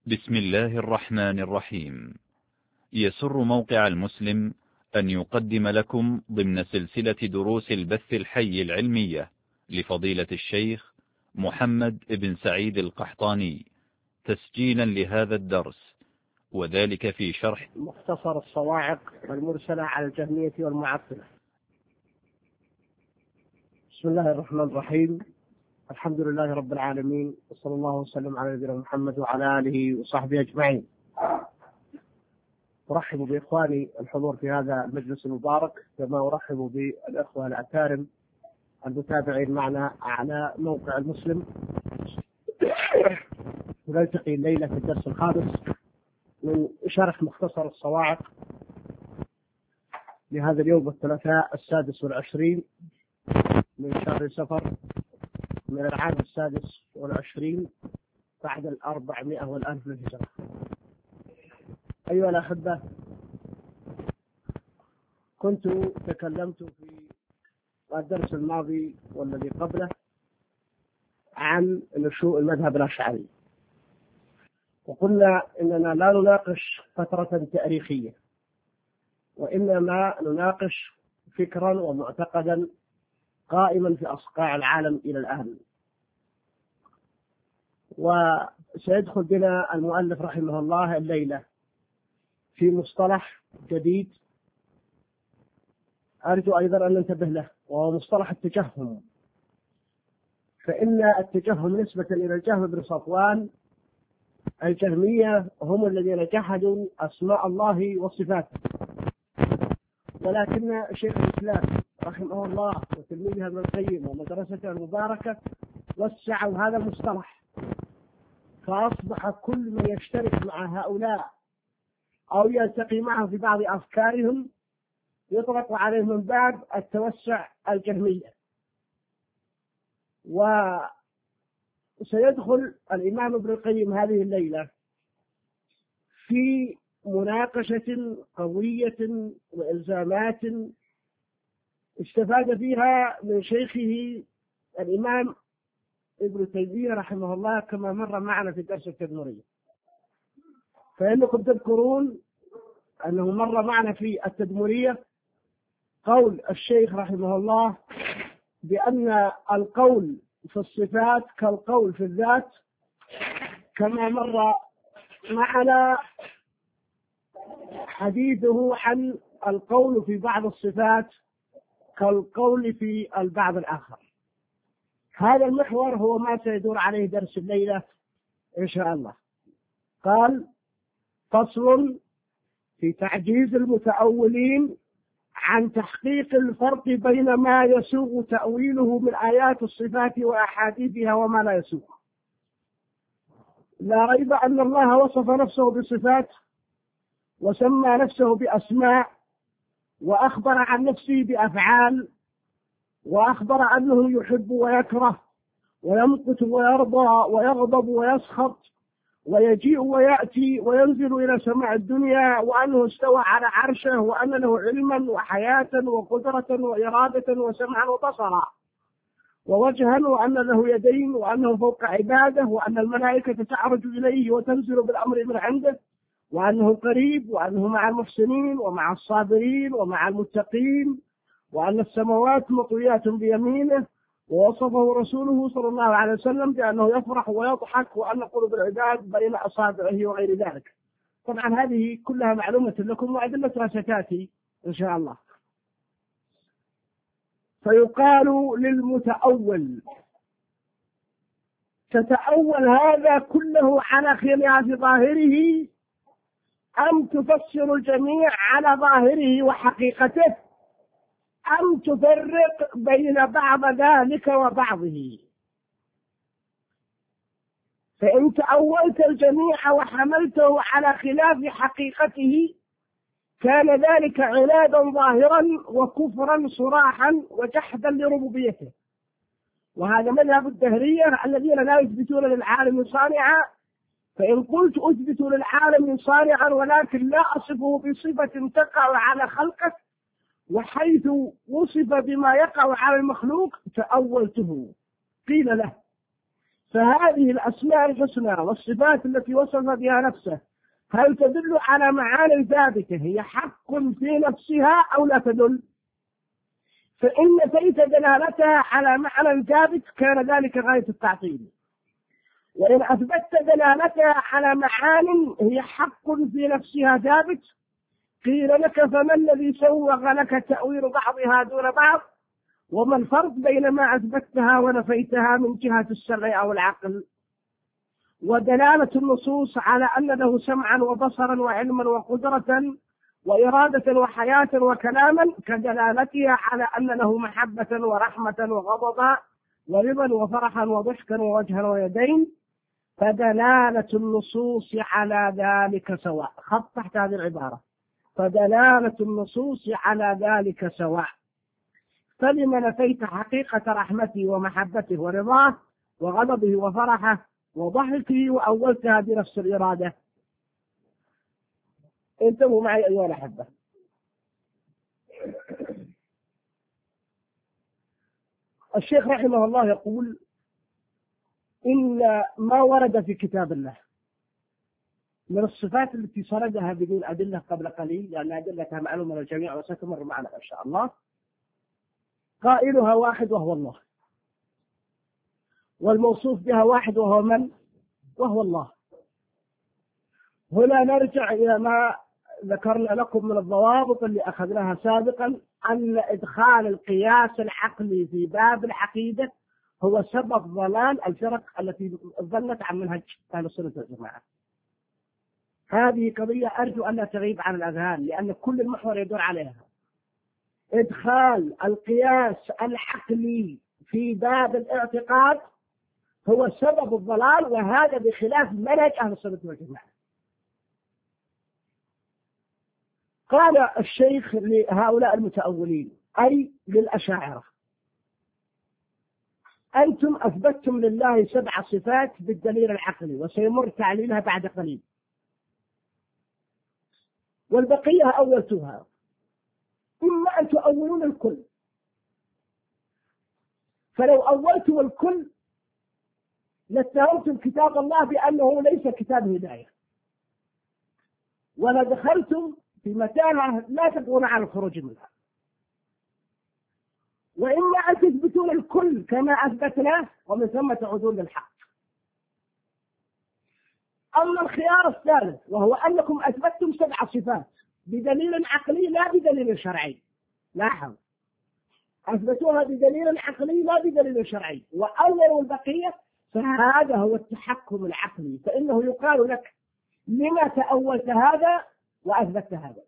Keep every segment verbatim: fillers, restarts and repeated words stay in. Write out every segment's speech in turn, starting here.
بسم الله الرحمن الرحيم. يسر موقع المسلم أن يقدم لكم ضمن سلسلة دروس البث الحي العلمية لفضيلة الشيخ محمد بن سعيد القحطاني تسجيلا لهذا الدرس، وذلك في شرح مختصر الصواعق المرسلة على الجهمية والمعطلة. بسم الله الرحمن الرحيم. الحمد لله رب العالمين، وصلى الله وسلم على نبينا محمد وعلى آله وصحبه أجمعين. أرحب بإخواني الحضور في هذا المجلس المبارك، كما أرحب بالأخوة الأكارم المتابعين معنا على موقع المسلم. نلتقي الليلة في الدرس الخامس من شرح مختصر الصواعق لهذا اليوم الثلاثاء السادس والعشرين من شهر سفر من العام السادس والعشرين بعد الأربعمائة والألف للهجرة. أيها الأحبة، كنت تكلمت في الدرس الماضي والذي قبله عن نشوء المذهب الأشعري، وقلنا إننا لا نناقش فترة تاريخية، وإنما نناقش فكرا ومعتقدا قائما في أصقاع العالم إلى الآن. وسيدخل بنا المؤلف رحمه الله الليلة في مصطلح جديد أرجو أيضا أن ننتبه له، وهو مصطلح التجهم. فإن التجهم نسبة إلى الجهم بن صفوان، الجهمية هم الذين جحدوا أسماء الله وصفاته، ولكن شيخ الإسلام رحمه الله وتلميذه ابن القيم ومدرسته المباركة وسعوا هذا المصطلح، فأصبح كل من يشترك مع هؤلاء أو يلتقي معهم في بعض أفكارهم يطلق عليه من باب التوسع الجهمية. وسيدخل الإمام ابن القيم هذه الليلة في مناقشة قوية وإلزامات استفاد فيها من شيخه الإمام ابن تيمية رحمه الله، كما مر معنا في درس التدمرية. فإنكم تذكرون أنه مر معنا في التدمرية قول الشيخ رحمه الله بأن القول في الصفات كالقول في الذات، كما مر معنا حديثه عن القول في بعض الصفات كالقول في البعض الآخر. هذا المحور هو ما سيدور عليه درس الليلة إن شاء الله. قال: فصل في تعجيز المتأولين عن تحقيق الفرق بين ما يسوغ تأويله من آيات الصفات وأحاديثها وما لا يسوغ. لا ريب أن الله وصف نفسه بصفات وسمى نفسه بأسماء، وأخبر عن نفسه بأفعال، وأخبر أنه يحب ويكره ويمقت ويرضى ويغضب ويسخط ويجيء ويأتي وينزل إلى سماء الدنيا، وأنه استوى على عرشه، وأن له علما وحياة وقدرة وإرادة وسمعا وبصرا ووجها، وأن له يدين، وأنه فوق عباده، وأن الملائكة تعرج إليه وتنزل بالأمر من عنده، وأنه قريب، وأنه مع المحسنين ومع الصابرين ومع المتقين، وأن السماوات مطويات بيمينه. ووصفه رسوله صلى الله عليه وسلم بأنه يفرح ويضحك، وأن قلوب العباد بين أصابعه وغير ذلك. طبعا هذه كلها معلومة لكم وأدلتها ستأتي إن شاء الله. فيقال للمتأول: تتأول هذا كله على خلاف ظاهره، أم تفسر الجميع على ظاهره وحقيقته، أم تفرق بين بعض ذلك وبعضه؟ فإن تأولت الجميع وحملته على خلاف حقيقته كان ذلك عنادا ظاهرا وكفرا صراحا وجحدا لربوبيته. وهذا مذهب الدهرية الذين لا يثبتون للعالم صانعا. فإن قلت أثبت للعالم صانعا ولكن لا أصفه بصفة تقع على خلقه، وحيث وصف بما يقع على المخلوق تأولته. قيل له: فهذه الأسماء الحسنى والصفات التي وصف بها نفسه هل تدل على معاني ثابتة هي حق في نفسها أو لا تدل؟ فإن نفيت دلالتها على معنى ثابت كان ذلك غاية التعطيل، وإن أثبتت دلالتها على معان هي حق في نفسها ثابت قيل لك فما الذي سوغ لك تأويل بعضها دون بعض، وما الفرق بين ما أثبتها ونفيتها من جهة الشرع أو العقل؟ ودلالة النصوص على أن له سمعا وبصرا وعلما وقدرة وإرادة وحياة وكلاما كدلالتها على أن له محبة ورحمة وغضبا ورضا وفرحا وضحكا ووجها ويدين، فدلالة النصوص على ذلك سواء. خط تحت هذه العبارة، فدلالة النصوص على ذلك سواء. فلما نفيت حقيقة رحمته ومحبته ورضاه وغضبه وفرحه وضحكه وأولتها بنفس الإرادة؟ انتبهوا معي أيها الأحبة. الشيخ رحمه الله يقول إن ما ورد في كتاب الله من الصفات التي سردها بدون أدلة قبل قليل، لأن أدلتها معلومة للجميع وستمر معنا إن شاء الله، قائلها واحد وهو الله، والموصوف بها واحد وهو من؟ وهو الله. هنا نرجع إلى ما ذكرنا لكم من الضوابط اللي أخذناها سابقا، أن إدخال القياس العقلي في باب العقيدة هو سبب ضلال الفرق التي ظلت عن منهج أهل السنة والجماعة. هذه قضية أرجو أن لا تغيب عن الأذهان، لأن كل المحور يدور عليها. إدخال القياس العقلي في باب الاعتقاد هو سبب الضلال، وهذا بخلاف منهج أهل السنة والجماعة. قال الشيخ لهؤلاء المتأولين أي للأشاعرة: أنتم أثبتتم لله سبع صفات بالدليل العقلي، وسيمر تعليلها بعد قليل، والبقية أولتها. إما أن تؤولون الكل، فلو أولتم الكل لاتهمتم كتاب الله بأنه ليس كتاب هداية، ولدخلتم في متاهة لا تقدرون على الخروج منها. وإما أن تثبتون الكل كما أثبتناه ومن ثم تعودون للحق. أما الخيار الثالث وهو أنكم أثبتتم سبع صفات بدليل عقلي لا بدليل شرعي، لاحظ، أثبتوها بدليل عقلي لا بدليل شرعي، وأولوا البقية، فهذا هو التحكم العقلي. فإنه يقال لك: لما تأولت هذا وأثبت هذا؟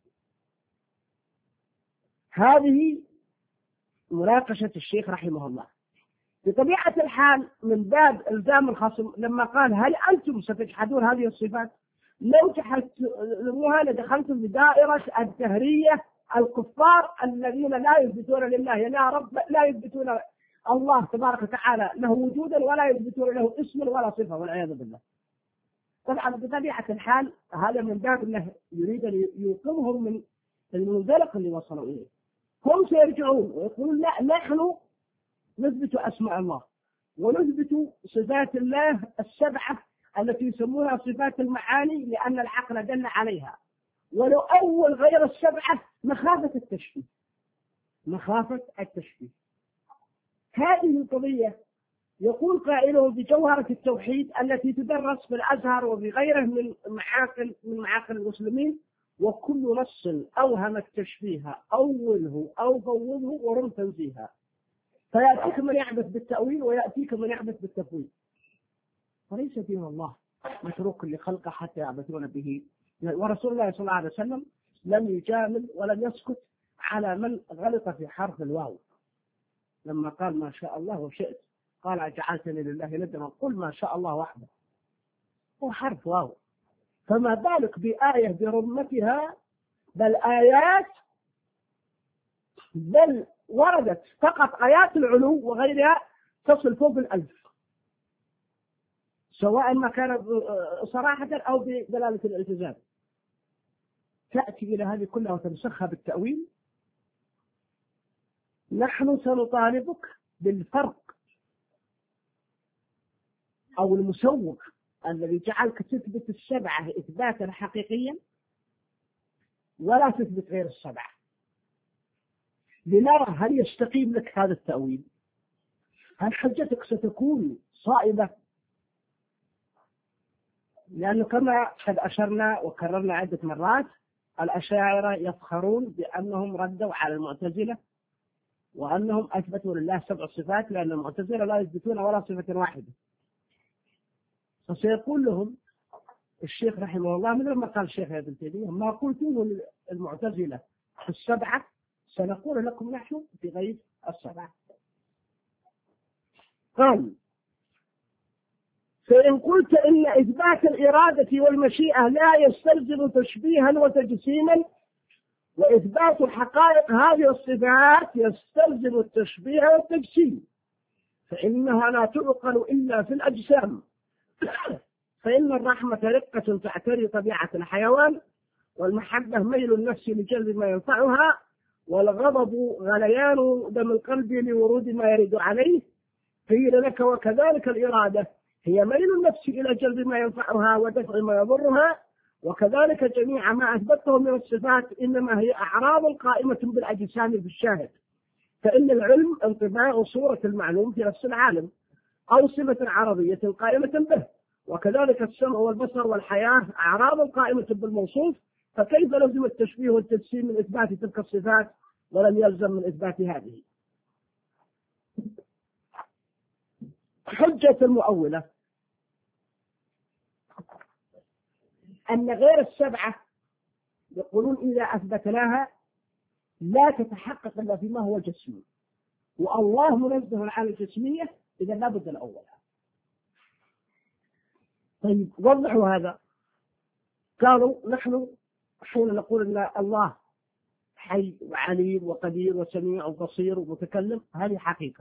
هذه مناقشة الشيخ رحمه الله. بطبيعة الحال من باب إلزام الخصم لما قال: هل أنتم ستجحدون هذه الصفات؟ لو جحدتموها لدخلتم بدائرة الدهرية الكفار الذين لا يثبتون لله لا رب، لا يثبتون الله تبارك وتعالى له وجودا ولا يثبتون له اسما ولا صفة، والعياذ بالله. طبعا بطبيعة الحال هذا من باب أنه يريد أن يوقظهم من المنزلق اللي وصلوا إليه. هم سيرجعون ويقولون: لا، نحن نثبت أسماء الله ونثبت صفات الله السبعة التي يسمونها صفات المعاني لأن العقل دل عليها، ولو أول غير السبعة مخافة التشبيه، مخافة التشبيه. هذه القضية يقول قائله بجوهرة التوحيد التي تدرس في الأزهر وبغيره من معاقل من معاقل المسلمين، وكل نص أوهم التشبيه أوله أو فوضه ورم تنزيها، فيأتيك من يعبث بالتأويل ويأتيك من يعبث بالتفويض، فليس دين الله متروك لخلقه حتى يعبثون به. ورسول الله صلى الله عليه وسلم لم يجامل ولم يسكت على من غلط في حرف الواو، لما قال: ما شاء الله وشئت، قال: أجعلتني لله ندا؟ قل ما شاء الله وحده، هو حرف واو، فما بالك بآية برمتها، بل آيات، بل وردت فقط آيات العلو وغيرها تصل فوق الألف، سواء ما كان صراحة أو بدلالة الالتزام. تأتي إلى هذه كلها وتنسخها بالتأويل. نحن سنطالبك بالفرق أو المسوق الذي جعلك تثبت السبعة إثباتا حقيقيا ولا تثبت غير السبعة، لنرى هل يستقيم لك هذا التأويل، هل حجتك ستكون صائبة؟ لأنه كما قد أشرنا وكررنا عدة مرات الأشاعرة يفخرون بأنهم ردوا على المعتزلة وأنهم أثبتوا لله سبع صفات، لأن المعتزلة لا يثبتون ولا صفة واحدة. فسيقول لهم الشيخ رحمه الله مثل ما قال الشيخ ابن تيمية: ما قلتوه المعتزلة في السبعة سنقول لكم نحن في غير السبعة. قال: فإن قلت إن إثبات الإرادة والمشيئة لا يستلزم تشبيها وتجسيما، وإثبات حقائق هذه الصفات يستلزم التشبيه والتجسيم، فإنها لا تعقل إلا في الأجسام، فإن الرحمة رقة تعتري طبيعة الحيوان، والمحبة ميل النفس لجلب ما ينفعها، والغضب غليان دم القلب لورود ما يرد عليه. قيل لك: وكذلك الإرادة هي ميل النفس إلى جلب ما ينفعها ودفع ما يضرها، وكذلك جميع ما أثبته من الصفات إنما هي أعراض قائمة بالأجسام في الشاهد، فإن العلم انطباع صورة المعلوم في نفس العالم أو صفة عرضية قائمة به، وكذلك السمع والبصر والحياة أعراض قائمة بالموصوف، فكيف لزم التشبيه والتجسيم من إثبات تلك الصفات ولم يلزم من إثبات هذه؟ حجة المؤولة أن غير السبعة يقولون إذا أثبتناها لا تتحقق إلا فيما هو جسمي، والله منزه عن الجسمية، إذا لا بد الأول. طيب وضحوا هذا. قالوا: نحن حين نقول أن الله حي وعليم وقدير وسميع وبصير ومتكلم هذه حقيقة،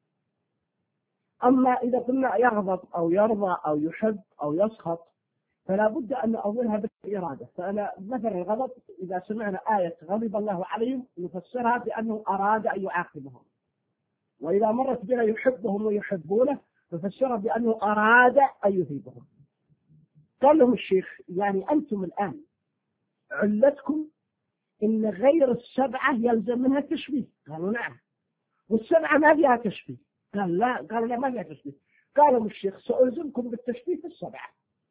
أما إذا قلنا يغضب أو يرضى أو يحب أو يسخط فلا بد أن نأولها بالإرادة. فأنا مثلا الغضب إذا سمعنا آية غضب الله عليهم نفسرها بأنه أراد أن يعاقبهم، وإذا مرت بنا يحبهم ويحبونه نفسرها بأنه أراد أن يثيبهم. قال لهم الشيخ: يعني أنتم الآن علتكم إن غير السبعة يلزم منها التشبيه. قالوا: نعم. والسبعة ما فيها تشبيه. قال: لا. قالوا: لا ما فيها تشبيه. قالوا الشيخ: سألزمكم بالتشبيه في السبعة،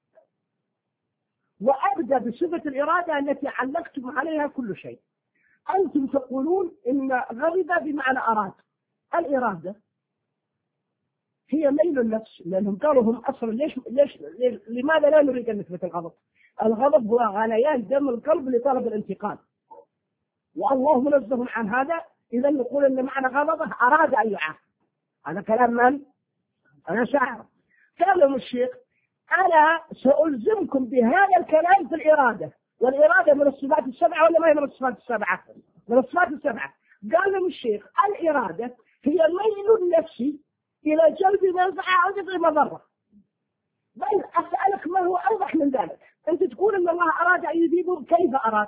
وأبدأ بصفة الإرادة التي علقتم عليها كل شيء. أنتم تقولون إن غضب بمعنى أراد. الإرادة هي ميل النفس، لأنهم قالوا هم أصلا ليش, ليش لماذا لا نريد أن نثبت الغضب؟ الغضب هو غليان دم القلب لطلب الانتقام، والله منزه عن هذا. إذا نقول إن معنى غضبه أراد أن يعاقب. هذا كلام من؟ أنا شاعر. قال لهم الشيخ: أنا سألزمكم بهذا الكلام في الإرادة، والإرادة من الصفات السبعة ولا ما هي من الصفات السبعة؟ من الصفات السبعة. قال لهم الشيخ: الإرادة هي ميل النفس إلى جلب منفعة أو دفع مضرة. بل أسألك ما هو أوضح من ذلك؟ أنت تقول أن الله أراد أن يذيبه، كيف أراد؟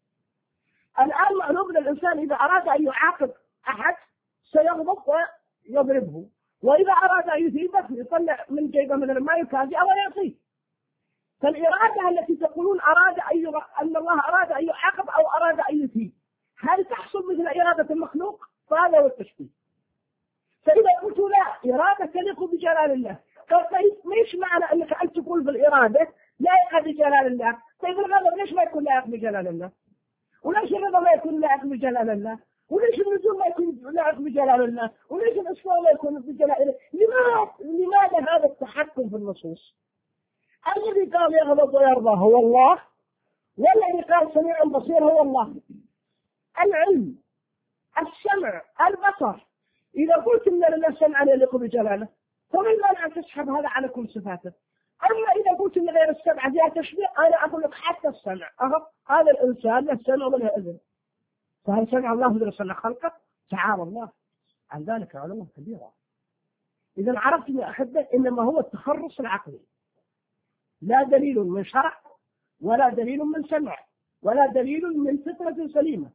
الآن معلوم أن الإنسان إذا أراد أن يعاقب أحد سيغضب ويضربه، وإذا أراد أن يثيبه يطلع من جيبه من الماء يكافئ أو يعطيه. فالإرادة التي تقولون أراد أن أن الله أراد أن يعاقب أو أراد أن يثيب، هل تحصل مثل إرادة المخلوق؟ فهذا هو التشبيه. فإذا قلت لا، إرادة تليق بجلال الله، قال: طيب ليش معنى أنك أنت تقول بالإرادة لائقة بجلال الله؟ طيب الغضب ليش ما يكون لائق بجلال الله؟ وليش الرضا ما يكون لائق بجلال الله؟ وليش النزول ما يكون لائق بجلال الله؟ وليش الإصرار ما يكون بجلال الله؟ لماذا لماذا هذا التحكم في النصوص؟ الذي قال يغضب ويرضى هو الله، والذي قال سميع بصير هو الله. العلم، السمع، البصر، إذا قلت إن لله سمعا يليق بجلاله فمن مانع أن تسحب هذا على كل صفاته؟ أما إذا قلت إن غير السمع فيها تشبيه، أنا أقول لك حتى السمع، أهو هذا الإنسان له سمع وله إذن، فهل سمع الله إذا سمع خلقه؟ تعالى الله عن ذلك علوا كبيرا. إذا عرفت يا أحبة إنما هو التخرص العقلي، لا دليل من شرع ولا دليل من سمع ولا دليل من فطرة سليمة،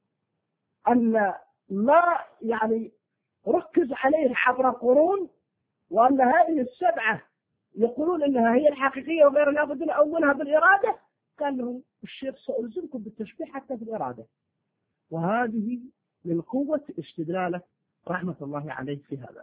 أن ما يعني ركز عليه عبر قرون، وأن هذه السبعة يقولون إنها هي الحقيقية وغير لابد نأولها بالإرادة. قال لهم الشيخ سألزمكم بالتشبيه حتى في الإرادة. وهذه من قوة استدلاله رحمة الله عليه في هذا.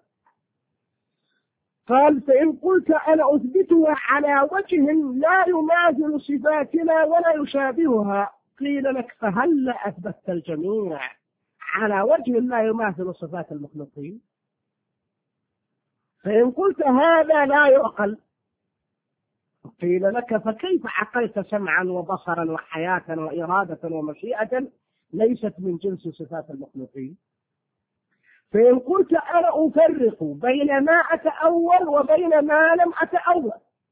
قال فإن قلت أنا أثبتها على وجه لا يماثل صفاتنا ولا يشابهها قيل لك فهل أثبتت الجميع على وجه لا يماثل صفات المخلوقين؟ فإن قلت هذا لا يعقل قيل لك فكيف عقلت سمعا وبصرا وحياة وإرادة ومشيئة ليست من جنس صفات المخلوقين؟ فإن قلت أنا أفرق بين ما أتأول وبين ما لم أتأول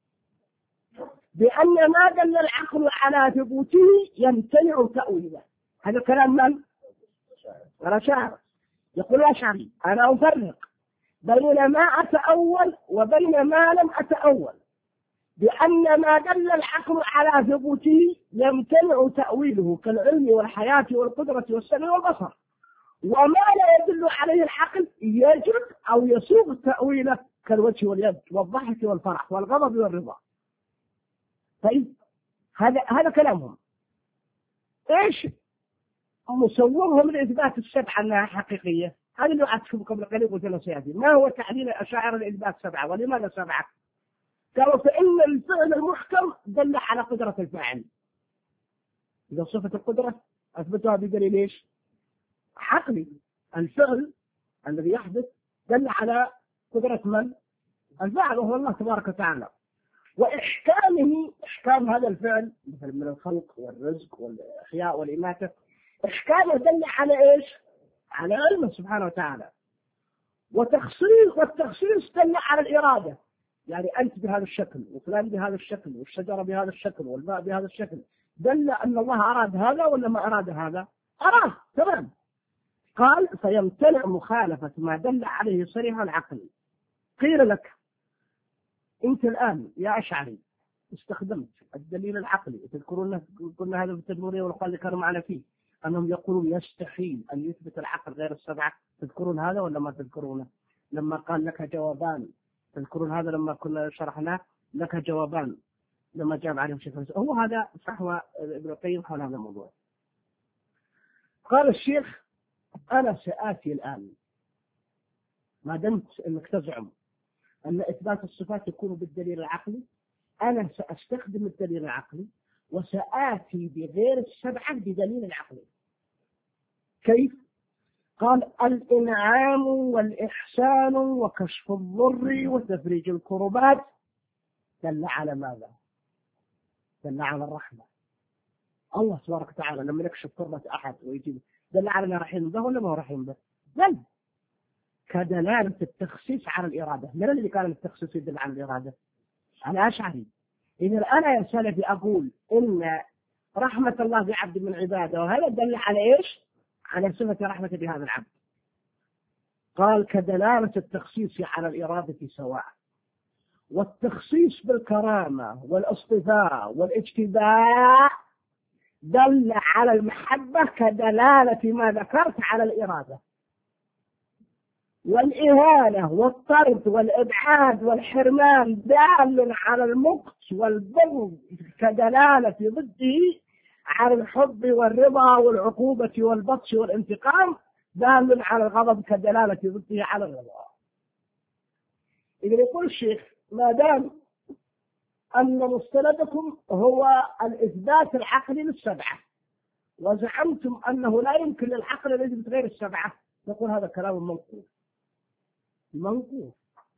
بأن ما دل العقل على ثبوته يمتنع تأويله. هذا كلام من؟ الأشاعرة. يقول الأشعري أنا أفرق بين ما أتأول وبين ما لم أتأول بأن ما دل العقل على ثبوته يمتنع تأويله كالعلم والحياة والقدرة والسمع والبصر، وما لا يدل عليه العقل يجب أو يسوغ تأويله كالوجه واليد والضحك والفرح والغضب والرضا. طيب هذا هذا كلامهم. ايش مصورهم لإثبات السبعة أنها حقيقية؟ هذا اللي أعطيكم قبل قليل قلت له سيأتي. ما هو تعليل الأشاعرة لإثبات سبعة ولماذا سبعة؟ قالوا فإن الفعل المحكم دل على قدرة الفاعل. إذا صفة القدرة أثبتها بدليل إيش؟ عقلي. الفعل الذي يحدث دل على قدرة من؟ الفاعل وهو الله تبارك وتعالى. وإحكامه إحكام هذا الفعل مثل من الخلق والرزق والإحياء والإماتة إحكامه دل على إيش؟ على علمه سبحانه وتعالى. وتخصيص والتخصيص دل على الإرادة، يعني أنت بهذا الشكل وفلان بهذا الشكل والشجرة بهذا الشكل والماء بهذا الشكل، دل أن الله أراد هذا ولا ما أراد هذا؟ أراد. تمام. قال فيمتنع مخالفة ما دل عليه صريح العقل. قيل لك أنت الآن يا أشعري استخدمت الدليل العقلي، تذكرون قلنا هذا في التدمرية والأخوان اللي كانوا معنا فيه أنهم يقولون يستحيل أن يثبت العقل غير السبعة. تذكرون هذا ولا ما تذكرونه؟ لما قال لك جوابان، تذكرون هذا لما كنا شرحناه لك جوابان لما جاب عليهم شيخ هو هذا فحوى ابن القيم حول هذا الموضوع. قال الشيخ أنا سآتي الآن ما دمت أنك تزعم أن إثبات الصفات يكون بالدليل العقلي، أنا سأستخدم الدليل العقلي وسآتي بغير السبعة بدليل العقلي. كيف؟ قال الإنعام والإحسان وكشف الضر وتفريج الكربات دل على ماذا؟ دل على الرحمة. الله تبارك وتعالى لما يكشف كربة أحد ويجيب دل على رحيم به ولا ما هو رحيم به؟ دل كدلالة التخصيص على الإرادة. من الذي كان التخصيص يدل على الإرادة؟ أنا أشعري. إذا أنا يا سلفي أقول إن رحمة الله بعبد من عباده وهذا دل على إيش؟ على صفة رحمة بهذا العبد. قال كدلالة التخصيص على الإرادة سواء، والتخصيص بالكرامة والاصطفاء والاجتباء دل على المحبة كدلالة ما ذكرت على الإرادة، والإهانة والطرد والإبعاد والحرمان دال على المقت والبغض كدلالة ضده على الحب والرضا والعقوبة والبطش والانتقام دال على الغضب كدلالة ضده على الرضا. إذا يقول الشيخ ما دام أن مستندكم هو الإثبات العقلي للسبعة وزعمتم أنه لا يمكن للعقل أن يثبت غير السبعة، نقول هذا كلام منقوص منقوص.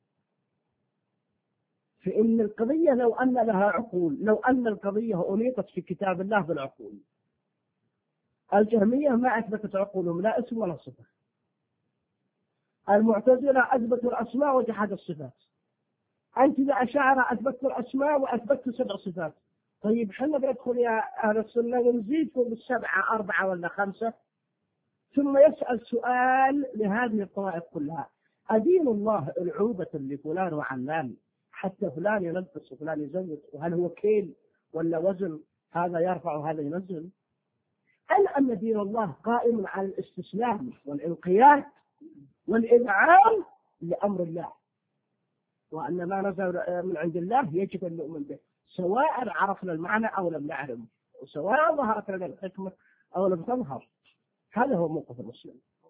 فإن القضية لو أن لها عقول، لو أن القضية أنيطت في كتاب الله بالعقول، الجهمية ما أثبتت عقولهم لا اسم ولا صفة، المعتزلة أثبتوا الأسماء وجحدوا الصفات، أنت يا أشاعرة أثبتوا الأسماء وأثبتوا سبع صفات. طيب حنا بندخل يا أهل السنة ونزيدكم بالسبعة أربعة ولا خمسة، ثم يسأل سؤال لهذه الطوائف كلها: أدين الله العوبة لفلان وعلان حتى فلان ينقص وفلان يزود، وهل هو كيل ولا وزن؟ هذا يرفع وهذا ينزل. هل أن دين الله قائم على الاستسلام والانقياد والإذعان لأمر الله؟ وأن ما نزل من عند الله يجب أن نؤمن به، سواء عرفنا المعنى أو لم نعلم، وسواء ظهرت لنا الحكمة أو لم تظهر. هذا هو موقف المسلم.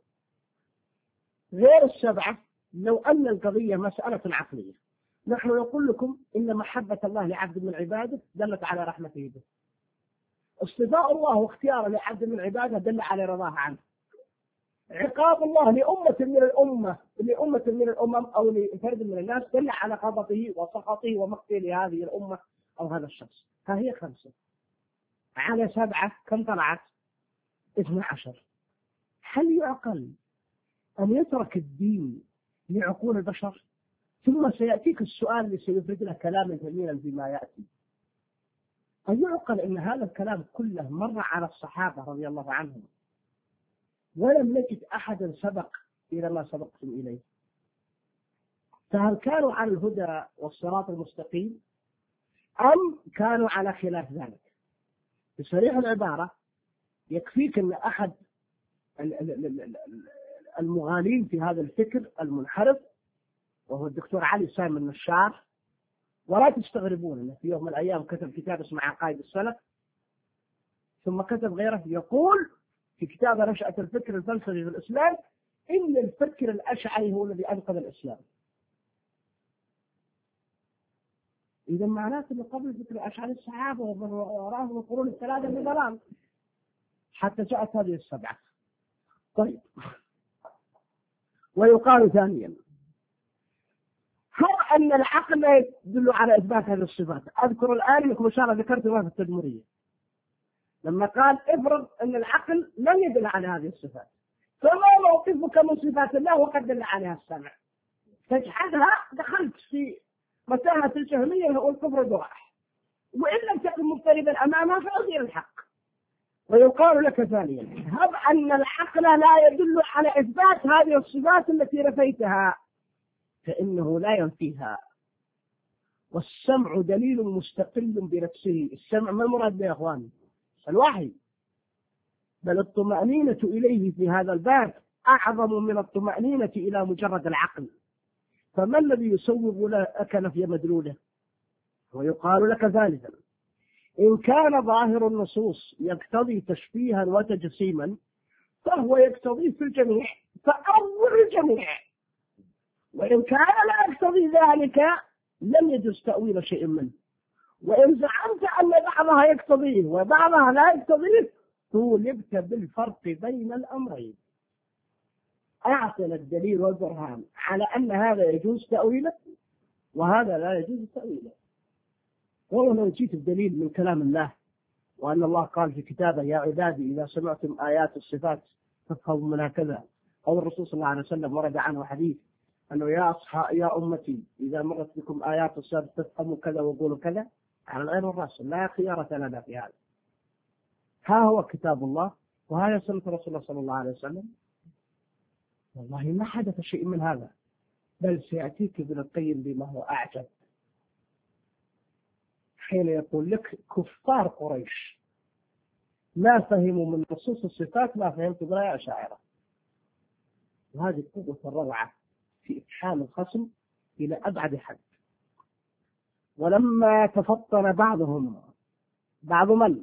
غير السبعة، لو أن القضية مسألة عقلية، نحن نقول لكم إن محبة الله لعبد من عباده دلت على رحمته به. اصطفاء الله واختياره لعبد من عباده دل على رضاه عنه. عقاب الله لأمة من الأمة لأمة من الأمم أو لفرد من الناس دل على غضبه وسخطه ومقته لهذه الأمة أو هذا الشخص. ها هي خمسة على سبعة، كم طلعت؟ اثنى عشر. هل يعقل أن يترك الدين لعقول البشر؟ ثم سيأتيك السؤال اللي سيفرد له كلاما جميلا فيما يأتي. أن يعقل أن هذا الكلام كله مر على الصحابة رضي الله عنهم ولم نجد أحدا سبق إلى ما سبقتم إليه؟ فهل كانوا على الهدى والصراط المستقيم أم كانوا على خلاف ذلك؟ بصريح العبارة يكفيك أن أحد المغالين في هذا الفكر المنحرف وهو الدكتور علي سامي النشار، ولا تستغربون أنه في يوم من الأيام كتب كتاب اسمه عقائد السلف، ثم كتب غيره يقول في كتاب نشأة الفكر الفلسفي في الإسلام إن الفكر الأشعري هو الذي أنقذ الإسلام. إذا معناته أن قبل الفكر الأشعري الصحابة ومن وراءهم القرون الثلاثة من ضلال حتى جاءت هذه السبعة. طيب، ويقال ثانيا هل أن العقل يدل على إثبات هذه الصفات؟ أذكر الآن لكم إشارة ذكرتها في التدمرية لما قال افرض أن العقل لم يدل على هذه الصفات، فما موقفك من صفات الله وقد دل عليها السمع؟ تجحدها دخلت في متاهة الجهمية والكفر البواح، وإن لم تكن مقتربا أمامها فأغير الحق. ويقال لك ثانيا هب أن العقل لا يدل على إثبات هذه الصفات التي رفيتها فإنه لا ينفيها. والسمع دليل مستقل بنفسه. السمع ما المراد به يا أخواني؟ الوحي، بل الطمأنينة إليه في هذا الباب أعظم من الطمأنينة إلى مجرد العقل. فما الذي يسوغ لك نفي مدلوله؟ ويقال لك ثالثا إن كان ظاهر النصوص يقتضي تشبيها وتجسيما فهو يقتضي في الجميع فأول الجميع، وإن كان لا يقتضي ذلك لم يجوز تأويل شيء منه. وإن زعمت أن بعضها يقتضيه وبعضها لا يقتضيه طولبت بالفرق بين الأمرين. أعطنا الدليل والبرهان على أن هذا يجوز تأويله وهذا لا يجوز تأويله. والله لو جيت الدليل من كلام الله وأن الله قال في كتابه يا عبادي إذا سمعتم آيات الصفات فافهموا منها كذا، أو الرسول صلى الله عليه وسلم ورد عنه حديث أنه يا أصحاب يا أمتي إذا مرت بكم آيات الصفات فافهموا كذا وقولوا كذا، على العين والرأس لا خيارة لنا في هذا. ها هو كتاب الله وهذا سنة رسول الله صلى الله عليه وسلم. والله ما حدث شيء من هذا، بل سيأتيك ابن القيم بما هو أعجب حين يقول لك كفار قريش ما فهموا من نصوص الصفات ما فهمت بها يا أشاعرة. وهذه قوة الروعة في إفحام الخصم إلى أبعد حد. ولما تفطن بعضهم بعض من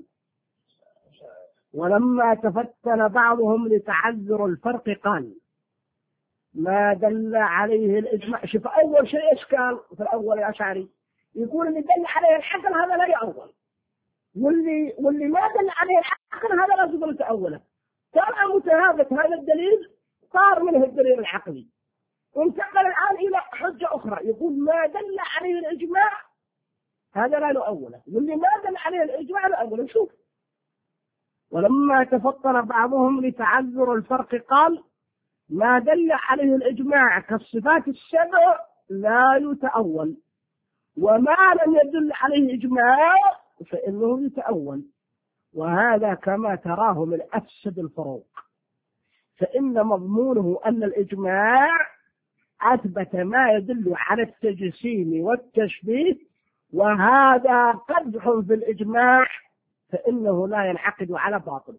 ولما تفتن بعضهم لتعذر الفرق قال ما دل عليه الإجماع. شوف أول شيء إيش قال في الأول يا أشعري؟ يقول اللي دل عليه الحقل هذا لا يأول، واللي واللي ما دل عليه العقل هذا لازم نتأوله. ترى متهافت هذا الدليل صار منه الدليل العقلي، وانتقل الآن إلى حجة أخرى يقول ما دل عليه الإجماع هذا لا نؤوله، واللي ما دل عليه الإجماع نؤوله. شوف ولما تفطن بعضهم لتعذر الفرق قال ما دل عليه الإجماع كالصفات السبع لا يتأول، وما لم يدل عليه إجماع فإنه يتأول. وهذا كما تراه من أفسد الفروق، فإن مضمونه أن الإجماع أثبت ما يدل على التجسيم والتشبيه، وهذا قدح في الإجماع فإنه لا ينعقد على باطل.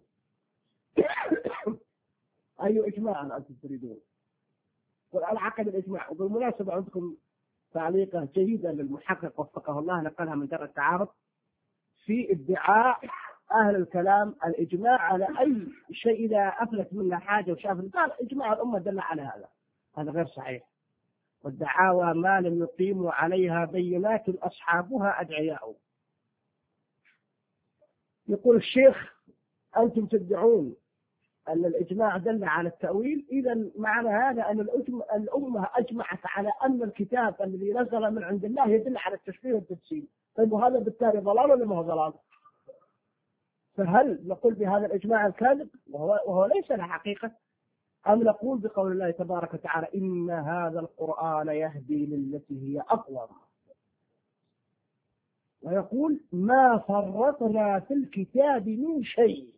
أي إجماع أنتم تريدون؟ والآن عقد الإجماع. وبالمناسبة عندكم تعليقة جيدة للمحقق وفقه الله نقلها من دار التعارض في ادعاء أهل الكلام الإجماع على أي شيء إذا أفلت منه حاجة وشاف قال إجماع الأمة دل على هذا. هذا غير صحيح، والدعاوى ما لم يقيموا عليها بينات أصحابها أدعياء. يقول الشيخ أنتم تدعون أن الإجماع دل على التأويل، إذا معنى هذا أن الأمة أجمعت على أن الكتاب الذي نزل من عند الله يدل على التشبيه والتجسيم. طيب وهذا بالتالي ضلال ولا ما هو ضلال؟ فهل نقول بهذا الإجماع الكاذب وهو, وهو ليس له حقيقة، أم نقول بقول الله تبارك وتعالى إن هذا القرآن يهدي للتي هي أقوم، ويقول ما فرطنا في الكتاب من شيء،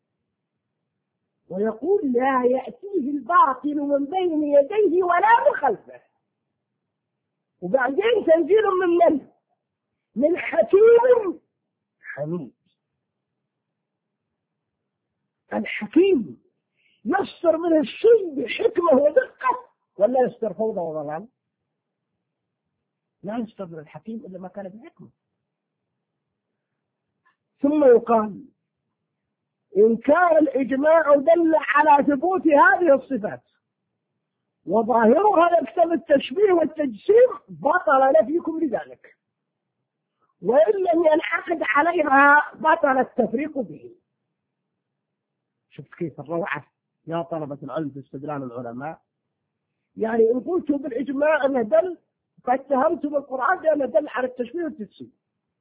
ويقول لا يأتيه الباطل من بين يديه ولا من خلفه، وبعدين تنزيل من من؟ من حكيم حميد. الحكيم يصدر من الشيء بحكمة ودقة ولا يصدر فوضى وضلال؟ لا يصدر من الحكيم إلا ما كان بحكمة. ثم يقال إن كان الإجماع دل على ثبوت هذه الصفات وظاهرها يكتب التشبيه والتجسيم بطل نفيكم لذلك، وإن لم ينعقد عليها بطل التفريق به. شوف كيف الروعة يا طلبة العلم في استدلال العلماء. يعني إن قلتم بالإجماع أنه دل فاتهمتم القرآن بأنه دل على التشبيه والتجسيم،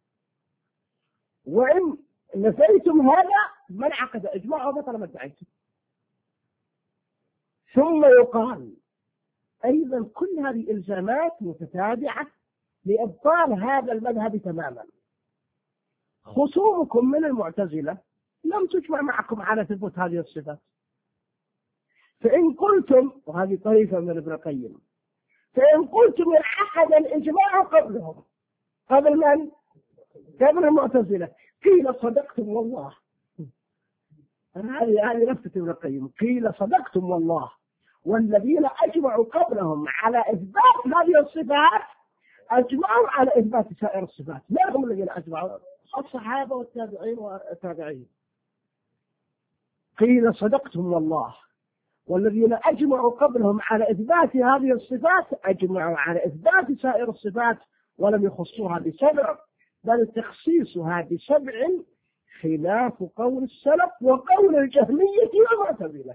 وإن نفيتم هذا ما انعقد إجماع وبطل ما ادعيتم. ثم يقال أيضا كل هذه إلزامات متتابعة لإبطال هذا المذهب تماما. خصومكم من المعتزلة لم تجمع معكم على ثبوت هذه الصفات، فإن قلتم، وهذه طريقة من ابن القيم، فإن قلتم انعقد الإجماع قبلهم، قبل من؟ قبل المعتزلة، قيل صدقتم والله. هذه هذه نفسة ابن القيم، قيل صدقتم والله، والذين أجمعوا قبلهم على إثبات هذه الصفات أجمعوا على إثبات سائر الصفات. ما هم الذين أجمعوا؟ الصحابة والتابعين والتابعين. قيل صدقتم والله، والذين أجمعوا قبلهم على إثبات هذه الصفات أجمعوا على إثبات سائر الصفات ولم يخصوها بسبع، بل تخصيصها بسبع خلاف قول السلف وقول الجهمية والمعتزلة.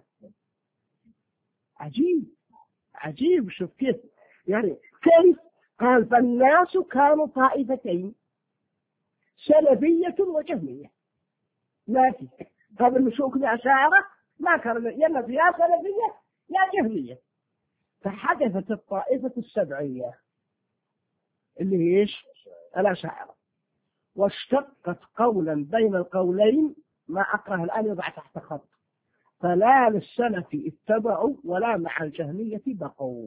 عجيب عجيب. شوف كيف يعني كيف قال فالناس كانوا طائفتين سلفية وجهمية. ما في قبل نشوك الأشاعرة ما كان يلا فيها سلفية يا جهمية، فحدثت الطائفة السبعية اللي هي ايش؟ الأشاعرة، واشتقت قولا بين القولين ما أكره الآن يضع تحت خط، فلا للسلف اتبعوا ولا مع الجهمية بقوا.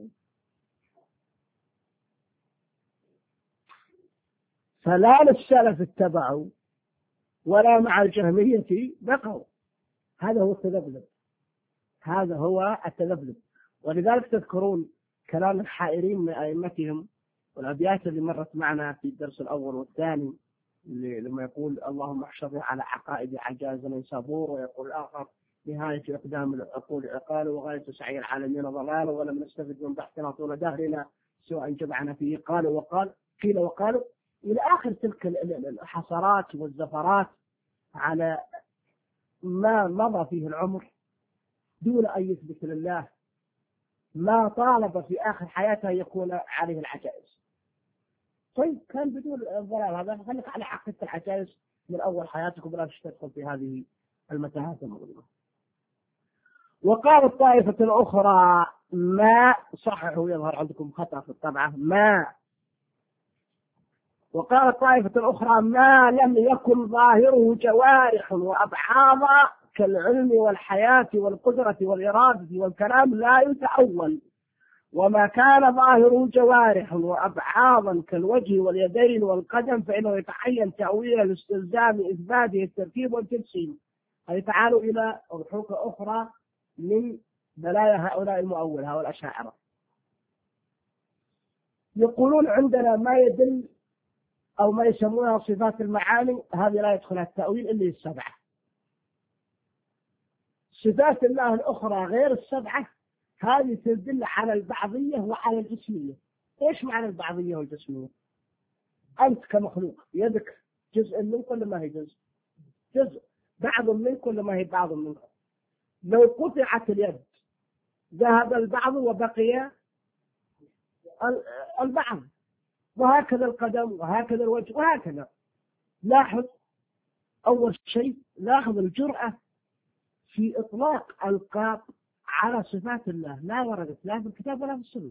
فلا للسلف اتبعوا ولا مع الجهمية بقوا. هذا هو التذبذب، هذا هو التذبذب. ولذلك تذكرون كلام الحائرين من أئمتهم والأبيات اللي مرت معنا في الدرس الأول والثاني لما يقول اللهم احشرني على عقائد عجاز من صبور، ويقول الآخر نهاية إقدام العقول عقال وغاية سعي العالمين ضلال، ولم نستفد من بحثنا طول دهرنا سواء جمعنا فيه قالوا وقال قيل وقالوا إلى آخر تلك الحصرات والزفرات على ما مضى فيه العمر دون أن يثبت لله ما طالب في آخر حياته يكون عليه العجائز. طيب كان بدون الضلال هذا خليك على حقيقة العجائز من أول حياتك ولا تدخل في هذه المتاهات المظلمة. وقال الطائفة الأخرى ما صححوا يظهر عندكم خطأ في الطبعة ما وقال الطائفة الأخرى ما لم يكن ظاهره جوارح وأبعاض كالعلم والحياة والقدرة والإرادة والكلام لا يتأول، وما كان ظاهره جوارح وأبعاضا كالوجه واليدين والقدم فإنه يتعين تأويل الاستلزام إثباته التركيب والتجسيم. أي تعالوا إلى أضحوك أخرى من بلايا هؤلاء المؤول هؤلاء الأشاعرة. يقولون عندنا ما يدل أو ما يسمونها صفات المعاني، هذه لا يدخلها التأويل إلا السبعة. صفات الله الأخرى غير السبعة هذه تدل على البعضية وعلى الجسمية. إيش معنى البعضية والجسمية؟ أنت كمخلوق يدك جزء منك ولا ما هي جزء؟ جزء. بعض منك ولا ما هي بعض منك؟ لو قطعت اليد ذهب البعض وبقي البعض، وهكذا القدم وهكذا الوجه وهكذا. لاحظ أول شيء، لاحظ الجرأة في إطلاق ألقاب على صفات الله لا وردت لا في الكتاب ولا في السنة.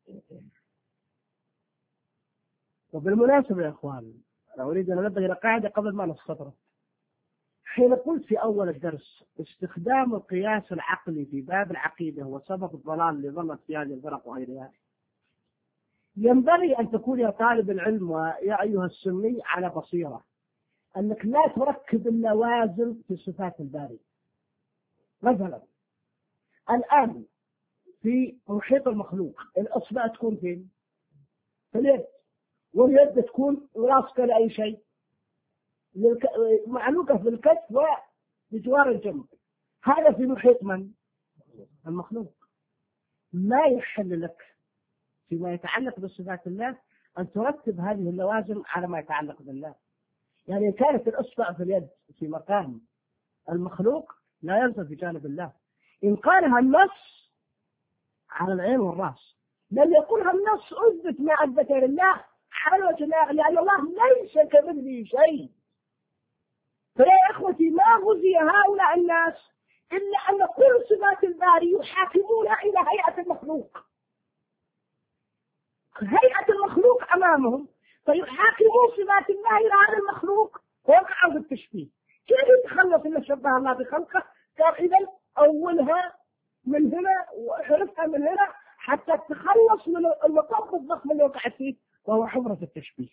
وبالمناسبة يا أخوان، أنا أريد أن أنبه إلى قاعدة قبل ما نستطرد. حين قلت في أول الدرس استخدام القياس العقلي في باب العقيدة هو سبب الضلال اللي ظلت في هذه الفرق وغيرها، ينبغي أن تكون يا طالب العلم ويا أيها السني على بصيرة أنك لا تركب اللوازم في صفات الباري. مثلا الآن في محيط المخلوق الأصبع تكون فين؟ في اليد، واليد تكون لاصقة لأي شيء، معلوقة في الكتف وبجوار الجنب. هذا في محيط من؟ المخلوق. ما يحل لك فيما يتعلق بصفات الله أن ترتب هذه اللوازم على ما يتعلق بالله. يعني كانت الأصبع في اليد في مقام المخلوق لا يلزم في جانب الله. إن قالها النص على العين والرأس، لم يقولها النص أثبت ما أثبت لله على وجه الله، لأن الله ليس كمثله شيء. فيا إخوتي ما غزي هؤلاء الناس إلا أن كل صفات الباري يحاكمونها إلى هيئة المخلوق. هيئة المخلوق أمامهم، فيحاكمون صفات الله إلى هذا المخلوق ويقعوا في التشبيه. كيف يتخلص إلا شبه الله بخلقه؟ قال إذن أولها من هنا وحرفها من هنا حتى تخلص من المطب الضخم اللي وقعت فيه وهو حفرة التشبيه.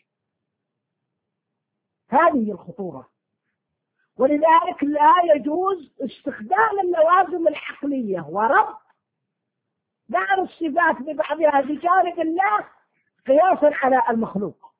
هذه الخطورة. ولذلك لا يجوز استخدام اللوازم العقلية وربط بعض الصفات ببعضها بجانب الله قياسا على المخلوق.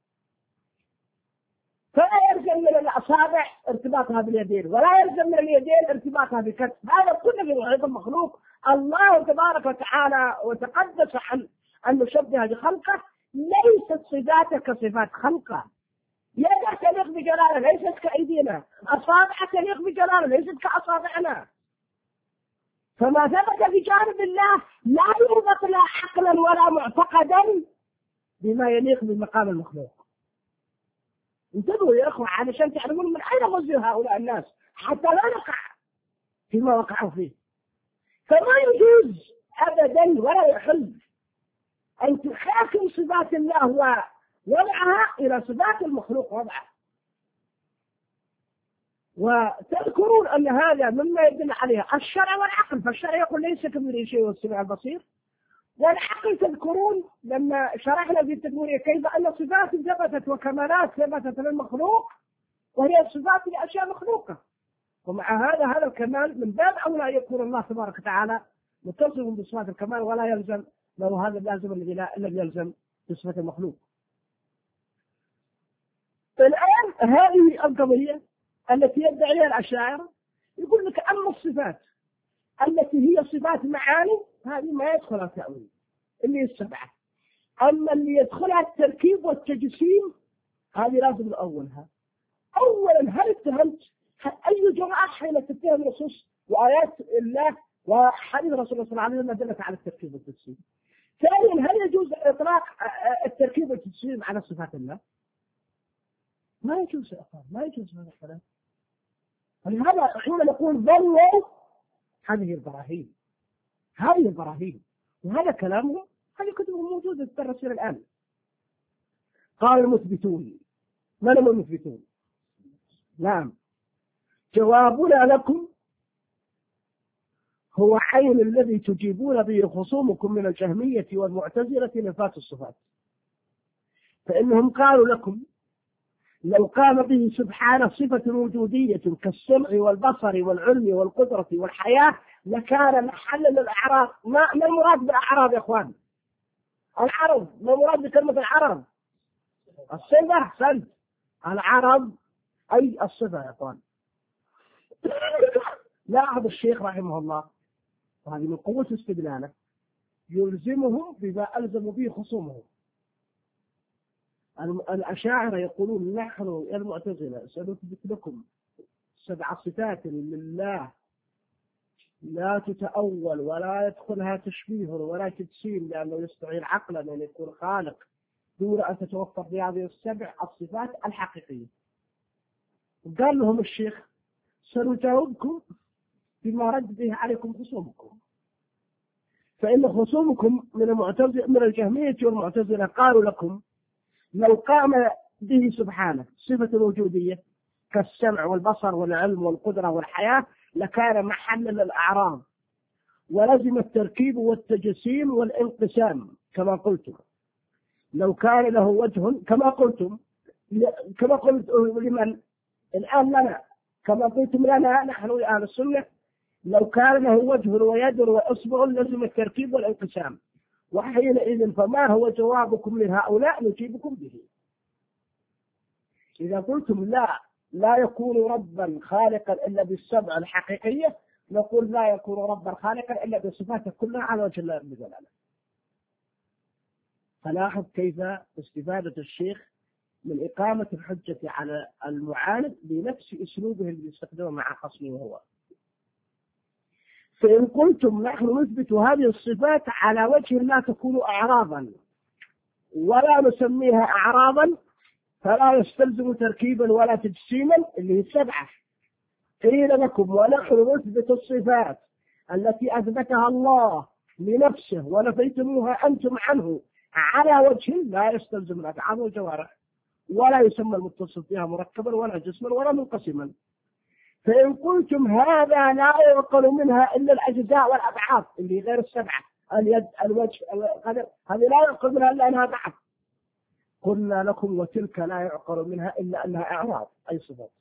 فلا يلزم من الأصابع ارتباطها باليدين، ولا يلزم من اليدين ارتباطها بالكتف. هذا كله في محيط المخلوق. الله تبارك وتعالى وتقدس عن أن نشبه بخلقه. ليست صفاته كصفات خلقه. يدك تليق بجلاله ليست كأيدينا، أصابعك تليق بجلاله ليست كأصابعنا. فما ثبت في جانب الله لا يربط لا عقلا ولا معتقدا بما يليق بمقام المخلوق. انتبهوا يا اخوة علشان تعلمون من اين غزي هؤلاء الناس حتى لا نقع فيما وقعوا فيه. فما يجوز ابدا ولا يحل ان تحاكم صفات الله ووضعها الى صفات المخلوق وضعها. وتذكرون ان هذا مما يدل عليه الشرع والعقل، فالشرع يقول ليس كمثله شيء والسميع البصير، والعقل تذكرون لما شرحنا في التدوير كيف أن صفات ثبتت وكمالات ثبتت للمخلوق وهي صفات لأشياء مخلوقة. ومع هذا هذا الكمال من باب أولى يكون الله تبارك وتعالى متصف بصفات الكمال ولا يلزم له هذا اللازم الذي لا الذي يلزم بصفة المخلوق. الآن هذه القضية التي يدعي عليها الأشاعرة يقول لك أما الصفات التي هي صفات معاني هذه ما يدخلها تأويل اللي السبعة. أما اللي يدخلها التركيب والتجسيم هذه لازم نأولها. أولا هل اتهمت أي جرأة حين تتهم نصوص وآيات الله وحديث رسول الله صلى الله عليه وسلم دلت على التركيب والتجسيم؟ ثانيا هل يجوز إطلاق التركيب والتجسيم على صفات الله؟ ما يجوز يا أخوان، ما يجوز هذا الكلام. ولهذا حين نقول ظلوا هذه البراهين هذه البراهين وهذا كلامه هذه كتبه موجودة في الرسول الآن. قال المثبتون، من هم المثبتون؟ نعم، جوابنا لكم هو عين الذي تجيبون به خصومكم من الجهمية والمعتزلة نفاة الصفات. فإنهم قالوا لكم لو قام به سبحانه صفة وجودية كالسمع والبصر والعلم والقدرة والحياة لكان محل للأعراض. ما المراد بالأعراض يا أخوان؟ العرض، ما مراد بكلمة العرض؟ الصفة. أحسنت، العرض أي الصفة يا أخوان. لاحظ الشيخ رحمه الله، وهذه من قوة استدلاله، يلزمهم بما ألزموا به خصومهم. الأشاعرة يقولون نحن يا المعتزلة سنثبت لكم سبع صفات لله لا تتأول ولا يدخلها تشبيه ولا تجسيم، لأنه يستعير عقلا أن يكون خالق دون أن تتوفر في هذه السبع الصفات الحقيقية. قال لهم الشيخ سنجاوبكم بما رد به عليكم خصومكم، فإن خصومكم من المعتزلة من الجهمية والمعتزلة قالوا لكم لو قام به سبحانه صفة الوجودية كالسمع والبصر والعلم والقدرة والحياة لكان محلا للأعراض، ولزم التركيب والتجسيم والانقسام كما قلتم. لو كان له وجه كما قلتم، كما قلت لمن الآن لنا، كما قلتم لنا نحن أهل السنة، لو كان له وجه ويد وإصبع لزم التركيب والانقسام، وحينئذ فما هو جوابكم لهؤلاء نجيبكم به. إذا قلتم لا لا يكون ربا خالقا إلا بالسبع الحقيقية، نقول لا يكون ربا خالقا إلا بصفاته كلها على وجه الله بجلاله. فلاحظ كيف استفادة الشيخ من إقامة الحجة على المعاند بنفس أسلوبه اللي يستخدمه مع خصمه هو. فإن قلتم نحن نثبت هذه الصفات على وجه لا تكون أعراضا ولا نسميها أعراضا فلا يستلزم تركيبا ولا تجسيما اللي هي السبعة. قيل لكم ونحن نثبت الصفات التي أثبتها الله لنفسه ونفيتموها أنتم عنه على وجه لا يستلزم الأفعال والجوارح، ولا يسمى المتصل فيها مركبا ولا جسما ولا منقسما. فإن قلتم هذا لا يعقل منها إلا الأجزاء والأبعاد اللي غير السبعة، اليد الوجه القدم، هذه لا يعقل منها إلا أنها بعض. قلنا لكم وتلك لا يعقل منها إلا أنها أعراض أي صفات.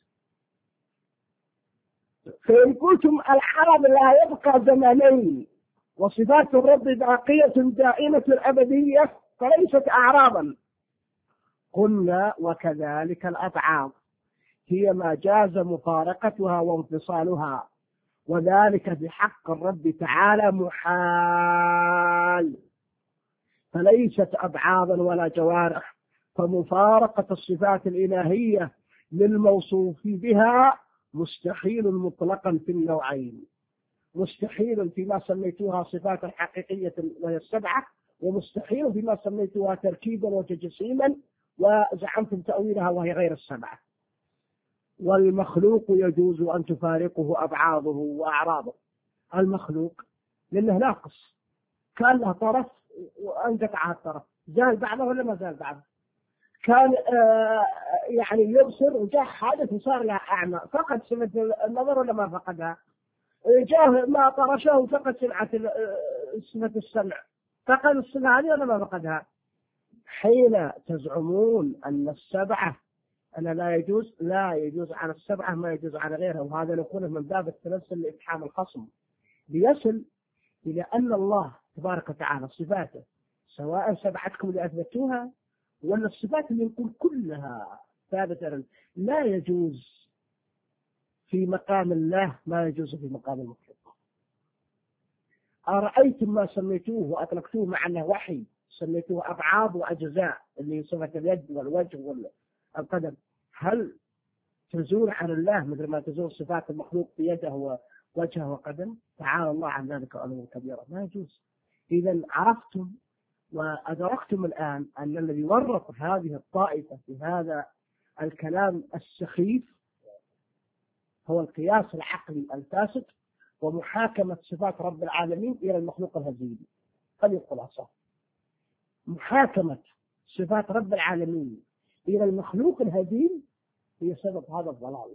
فإن قلتم العرض لا يبقى زمانين وصفات الرب باقية دائمة أبدية فليست أعراضا، قلنا وكذلك الأبعاد هي ما جاز مفارقتها وانفصالها، وذلك بحق الرب تعالى محال، فليست أبعاضا ولا جوارح. فمفارقة الصفات الإلهية للموصوف بها مستحيل مطلقا في النوعين، مستحيل فيما سميتوها صفات حقيقية وهي السبعة، ومستحيل فيما سميتوها تركيبا وتجسيما وزعمتم تأويلها وهي غير السبعة. والمخلوق يجوز أن تفارقه أبعاضه وأعراضه. المخلوق لأنه ناقص، كان له طرف وانقطع الطرف، زال بعضه ولا ما زال بعضه؟ كان آه يعني يبصر وجاء حادث وصار له أعمى، فقد سمة النظر ولا ما فقدها؟ جاء ما طرشه وفقد سمعة سمة السمع، فقد السمع هذه ولا ما فقدها؟ حين تزعمون أن السبعة أن لا يجوز لا يجوز على السبعة ما يجوز على غيرها، وهذا نقوله من باب التنزل لإفحام الخصم ليصل إلى أن الله تبارك وتعالى صفاته سواء سبعتكم اللي أثبتوها ولا الصفات اللي نقول كلها ثابتة لا يجوز في مقام الله ما يجوز في مقام المخلوق. أرأيتم ما سميتوه وأطلقتوه مع أنه وحي سميتوه أبعاض وأجزاء اللي صفة اليد والوجه والقدم، هل تزول عن الله مثل ما تزول صفات المخلوق بيده ووجهه وقدم؟ تعالى الله عن ذلك علوا كبيرا، ما يجوز. إذا عرفتم وأدركتم الآن أن الذي ورط هذه الطائفة في هذا الكلام السخيف هو القياس العقلي الفاسد ومحاكمة صفات رب العالمين إلى المخلوق الهزيل. قد يقول صح، محاكمة صفات رب العالمين إلى المخلوق الهزيل هي سبب هذا الضلال.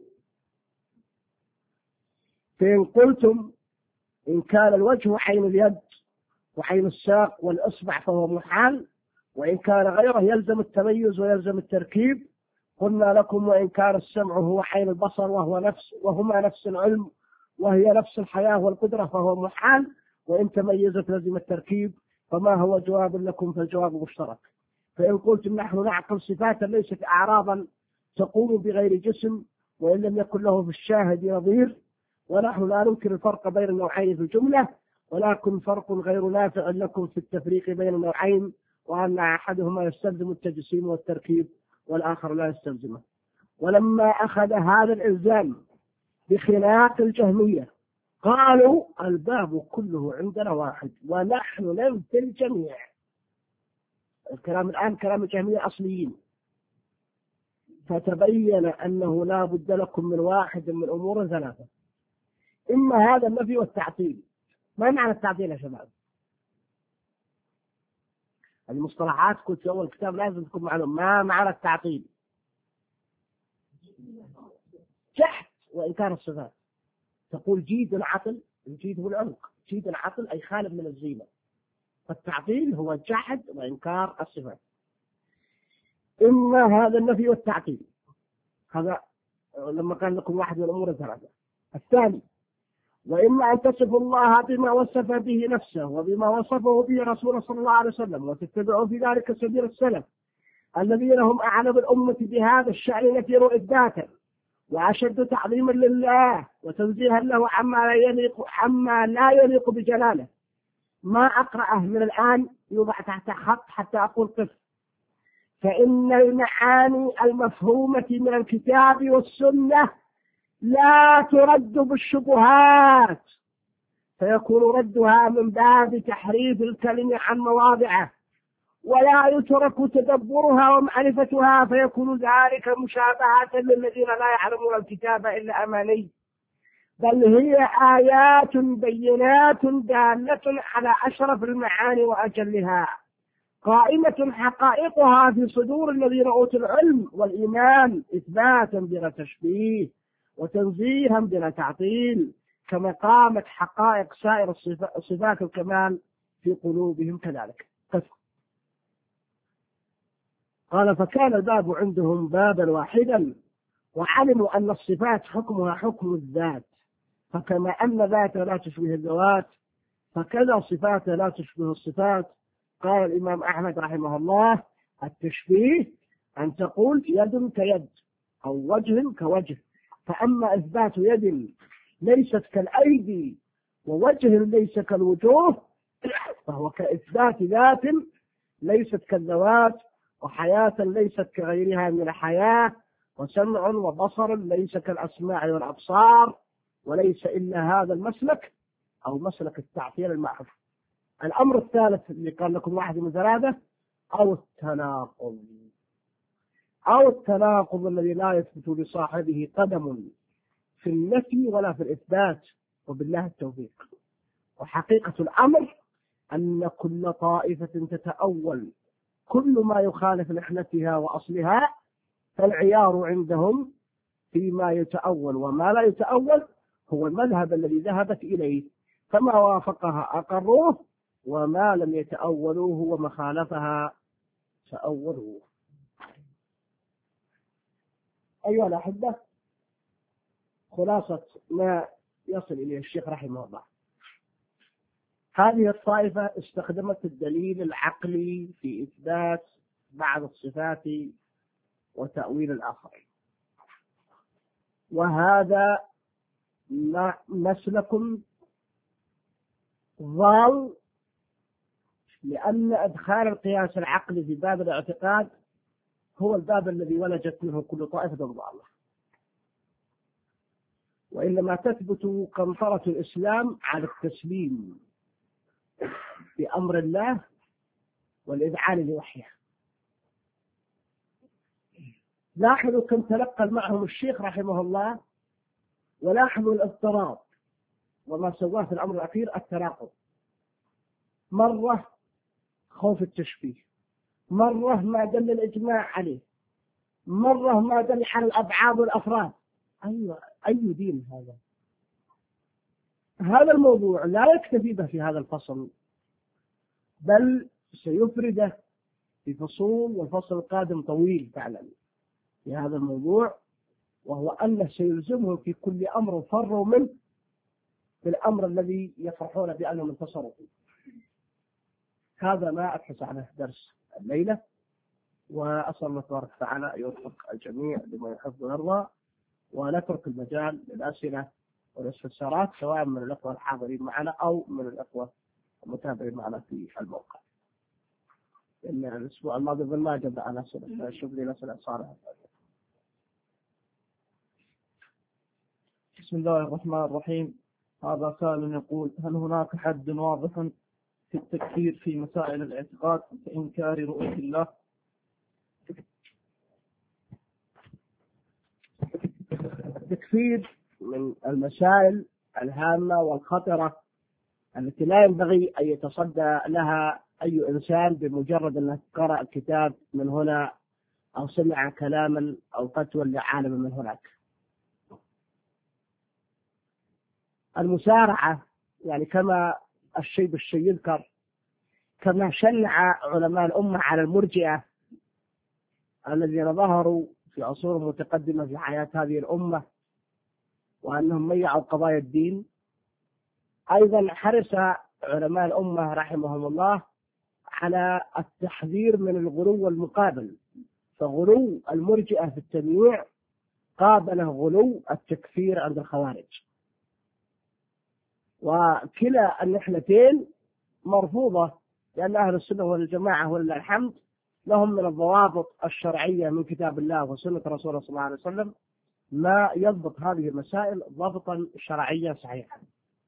فإن قلتم إن كان الوجه عين اليد وعين الساق والإصبع فهو محال، وإن كان غيره يلزم التميز ويلزم التركيب، قلنا لكم وإن كان السمع هو عين البصر وهو نفس وهما نفس العلم وهي نفس الحياة والقدرة فهو محال، وإن تميزت لزم التركيب فما هو جواب لكم؟ فالجواب مشترك. فإن قلتم نحن نعقل صفاتا ليست أعراضا تقوم بغير جسم وإن لم يكن له في الشاهد نظير، ونحن لا ننكر الفرق بين النوعين في الجملة، ولكن فرق غير نافع لكم في التفريق بين النوعين، وأن أحدهما يستلزم التجسيم والتركيب والآخر لا يستلزمه. ولما أخذ هذا الإلزام بخلاف الجهمية قالوا الباب كله عندنا واحد ونحن ننفي الجميع. الكلام الآن كلام الجهمية أصليين. فتبين أنه لا بد لكم من واحد من أمور ثلاثة: إما هذا النفي والتعطيل. ما معنى التعطيل يا شباب؟ هذه مصطلحات كنت في أول كتاب لازم تكون معلوم. ما معنى التعطيل؟ جحد وإنكار الصفات. تقول جيد عطل، الجيد هو العمق، جيد عطل أي خالف من الزينة. فالتعطيل هو جحد وإنكار الصفات. إما هذا النفي والتعطيل، هذا لما قال لكم واحد من الأمور الثلاثة. الثاني: وإما أن تصفوا الله بما وصف به نفسه وبما وصفه به رسوله صلى الله عليه وسلم وتتبعوا في ذلك سبيل السلف الذين هم أعلم الأمة بهذا الشأن نفير إثباتا وأشد تعظيما لله وتنزيها له عما لا يليق عما لا يليق بجلاله. ما أقرأه من الآن يوضع تحت خط حتى أقول قف. فإن المعاني المفهومة من الكتاب والسنة لا ترد بالشبهات، فيكون ردها من باب تحريف الكلمة عن مواضعه، ولا يترك تدبرها ومعرفتها، فيكون ذلك مشابهة للذين لا يعلمون الكتاب إلا أماني، بل هي آيات بينات دالة على أشرف المعاني وأجلها، قائمة حقائقها في صدور الذين أوتوا العلم والإيمان إثباتا بلا تشبيه وتنزيها بلا تعطيل، كما قامت حقائق سائر صفات الكمال في قلوبهم كذلك. قال: فكان الباب عندهم بابا واحدا، وعلموا أن الصفات حكمها حكم الذات، فكما أن ذات لا تشبه الذوات فكذا صفات لا تشبه الصفات. قال الإمام أحمد رحمه الله: التشبيه أن تقول يد كيد أو وجه كوجه، فأما إثبات يد ليست كالأيدي ووجه ليس كالوجوه فهو كإثبات ذات ليست كالذوات، وحياة ليست كغيرها من الحياة، وسمع وبصر ليس كالأسماع والأبصار، وليس إلا هذا المسلك أو مسلك التعطيل المعروف. الأمر الثالث اللي قال لكم واحد من ثلاثة: أو التناقض أو التناقض الذي لا يثبت لصاحبه قدم في النفي ولا في الإثبات، وبالله التوفيق. وحقيقة الأمر أن كل طائفة تتأول كل ما يخالف لحنتها وأصلها، فالعيار عندهم فيما يتأول وما لا يتأول هو المذهب الذي ذهبت إليه، فما وافقها أقروه وما لم يتأولوه وما خالفها تأولوه. أيها الأحبة، خلاصة ما يصل إليه الشيخ رحمه الله: هذه الطائفة استخدمت الدليل العقلي في إثبات بعض الصفات وتأويل الآخرين، وهذا مسلك ضال، لأن إدخال القياس العقلي في باب الاعتقاد هو الباب الذي ولجت منه كل طائفة ضالة، وإنما تثبت قنطرة الإسلام على التسليم بأمر الله والإذعان لوحيه. لاحظوا كم تلقى معهم الشيخ رحمه الله، ولاحظوا الاضطراب وما سواه في الأمر الأخير التناقض. مرة خوف التشبيه، مرة ما دل الإجماع عليه، مرة ما دل على الأبعاد والأفراد. أيوة، أي دين هذا؟ هذا الموضوع لا يكتفي به في هذا الفصل، بل سيفرده في فصول، والفصل القادم طويل فعلا في هذا الموضوع، وهو أنه سيلزمهم في كل أمر فروا منه في الأمر الذي يفرحون بأنهم انتصروا فيه. هذا ما أبحث عنه درس الليلة، وأسأل الله تبارك وتعالى أن يوفق الجميع لما يحب ويرضى، ونترك المجال للأسئلة والاستفسارات سواء من الأخوة الحاضرين معنا أو من الأخوة المتابعين معنا في الموقع. إن الأسبوع الماضي ما جبنا على أسئلة، شوف لي أسئلة صالحة. بسم الله الرحمن الرحيم. هذا سائل يقول: هل هناك حد واضح في التكفير في مسائل الاعتقاد كإنكار رؤية الله؟ التكفير من المسائل الهامة والخطرة التي لا ينبغي أن يتصدى لها أي إنسان بمجرد أنه قرأ كتاب من هنا أو سمع كلاما أو فتوى لعالم من هناك. المسارعة يعني كما الشيء بالشيء يذكر، كما شنع علماء الأمة على المرجئة الذين ظهروا في عصور متقدمة في حياة هذه الأمة وأنهم ميعوا قضايا الدين، أيضا حرص علماء الأمة رحمهم الله على التحذير من الغلو المقابل، فغلو المرجئة في التمييع قابله غلو التكفير عند الخوارج، وكلا النحلتين مرفوضة، لأن أهل السنة والجماعة ولله الحمد لهم من الضوابط الشرعية من كتاب الله وسنة رسوله صلى الله عليه وسلم ما يضبط هذه المسائل ضبطا شرعيا صحيحا.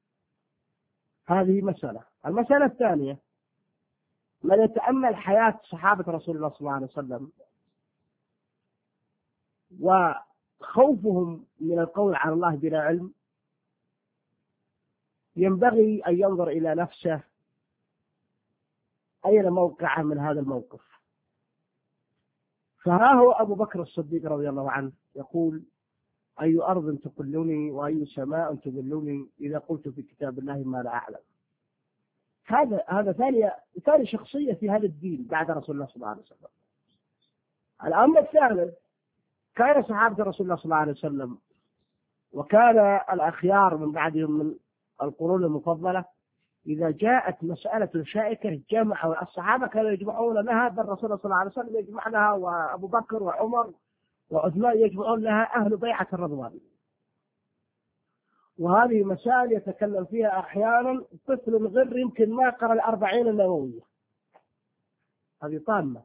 هذه مسألة. المسألة الثانية: من يتأمل حياة صحابة رسول الله صلى الله عليه وسلم وخوفهم من القول على الله بلا علم، ينبغي أن ينظر إلى نفسه أين موقعه من هذا الموقف. فها هو أبو بكر الصديق رضي الله عنه يقول: أي أرض تقلني وأي سماء تذلني إذا قلت في كتاب الله ما لا أعلم. هذا هذا ثاني ثاني شخصية في هذا الدين بعد رسول الله صلى الله عليه وسلم. الأمر الثالث: كان صحابة رسول الله صلى الله عليه وسلم وكان الأخيار من بعدهم من القرون المفضلة إذا جاءت مسألة شائكة جمعوا الصحابة، كانوا يجمعون لها، بل الرسول صلى الله عليه وسلم يجمع لها، وأبو بكر وعمر وعثمان يجمعون لها أهل بيعة الرضوان. وهذه مسائل يتكلم فيها أحيانا طفل غر يمكن ما قرأ الأربعين النووية، هذه طامة،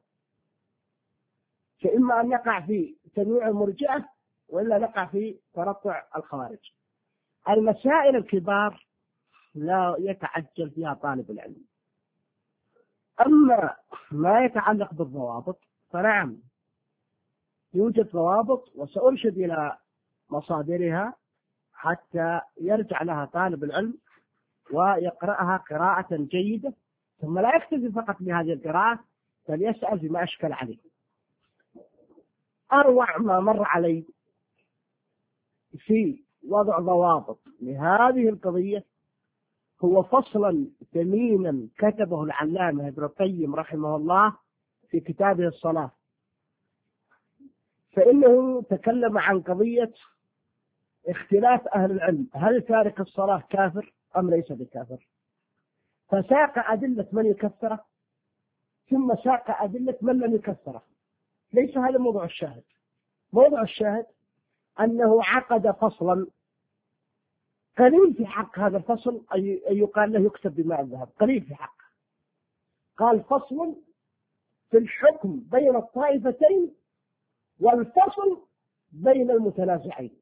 فإما أن نقع في تنويع المرجئة وإلا نقع في ترطع الخوارج. المسائل الكبار لا يتعجل فيها طالب العلم. أما ما يتعلق بالضوابط فنعم يوجد ضوابط، وسأرشد إلى مصادرها حتى يرجع لها طالب العلم ويقرأها قراءة جيدة، ثم لا يكتفي فقط بهذه القراءة بل يسأل فيما أشكل عليه. أروع ما مر علي في وضع ضوابط لهذه القضية هو فصلا ثمينا كتبه العلامة ابن القيم رحمه الله في كتابه الصلاة، فإنه تكلم عن قضية اختلاف أهل العلم: هل تارك الصلاة كافر أم ليس بكافر؟ فساق أدلة من يكفره ثم ساق أدلة من لم يكفره. ليس هذا موضوع الشاهد. موضوع الشاهد أنه عقد فصلا قليل في حق هذا الفصل أن يقال له يكتب بماء الذهب، قليل في حقه. قال: فصل في الحكم بين الطائفتين والفصل بين المتنازعين.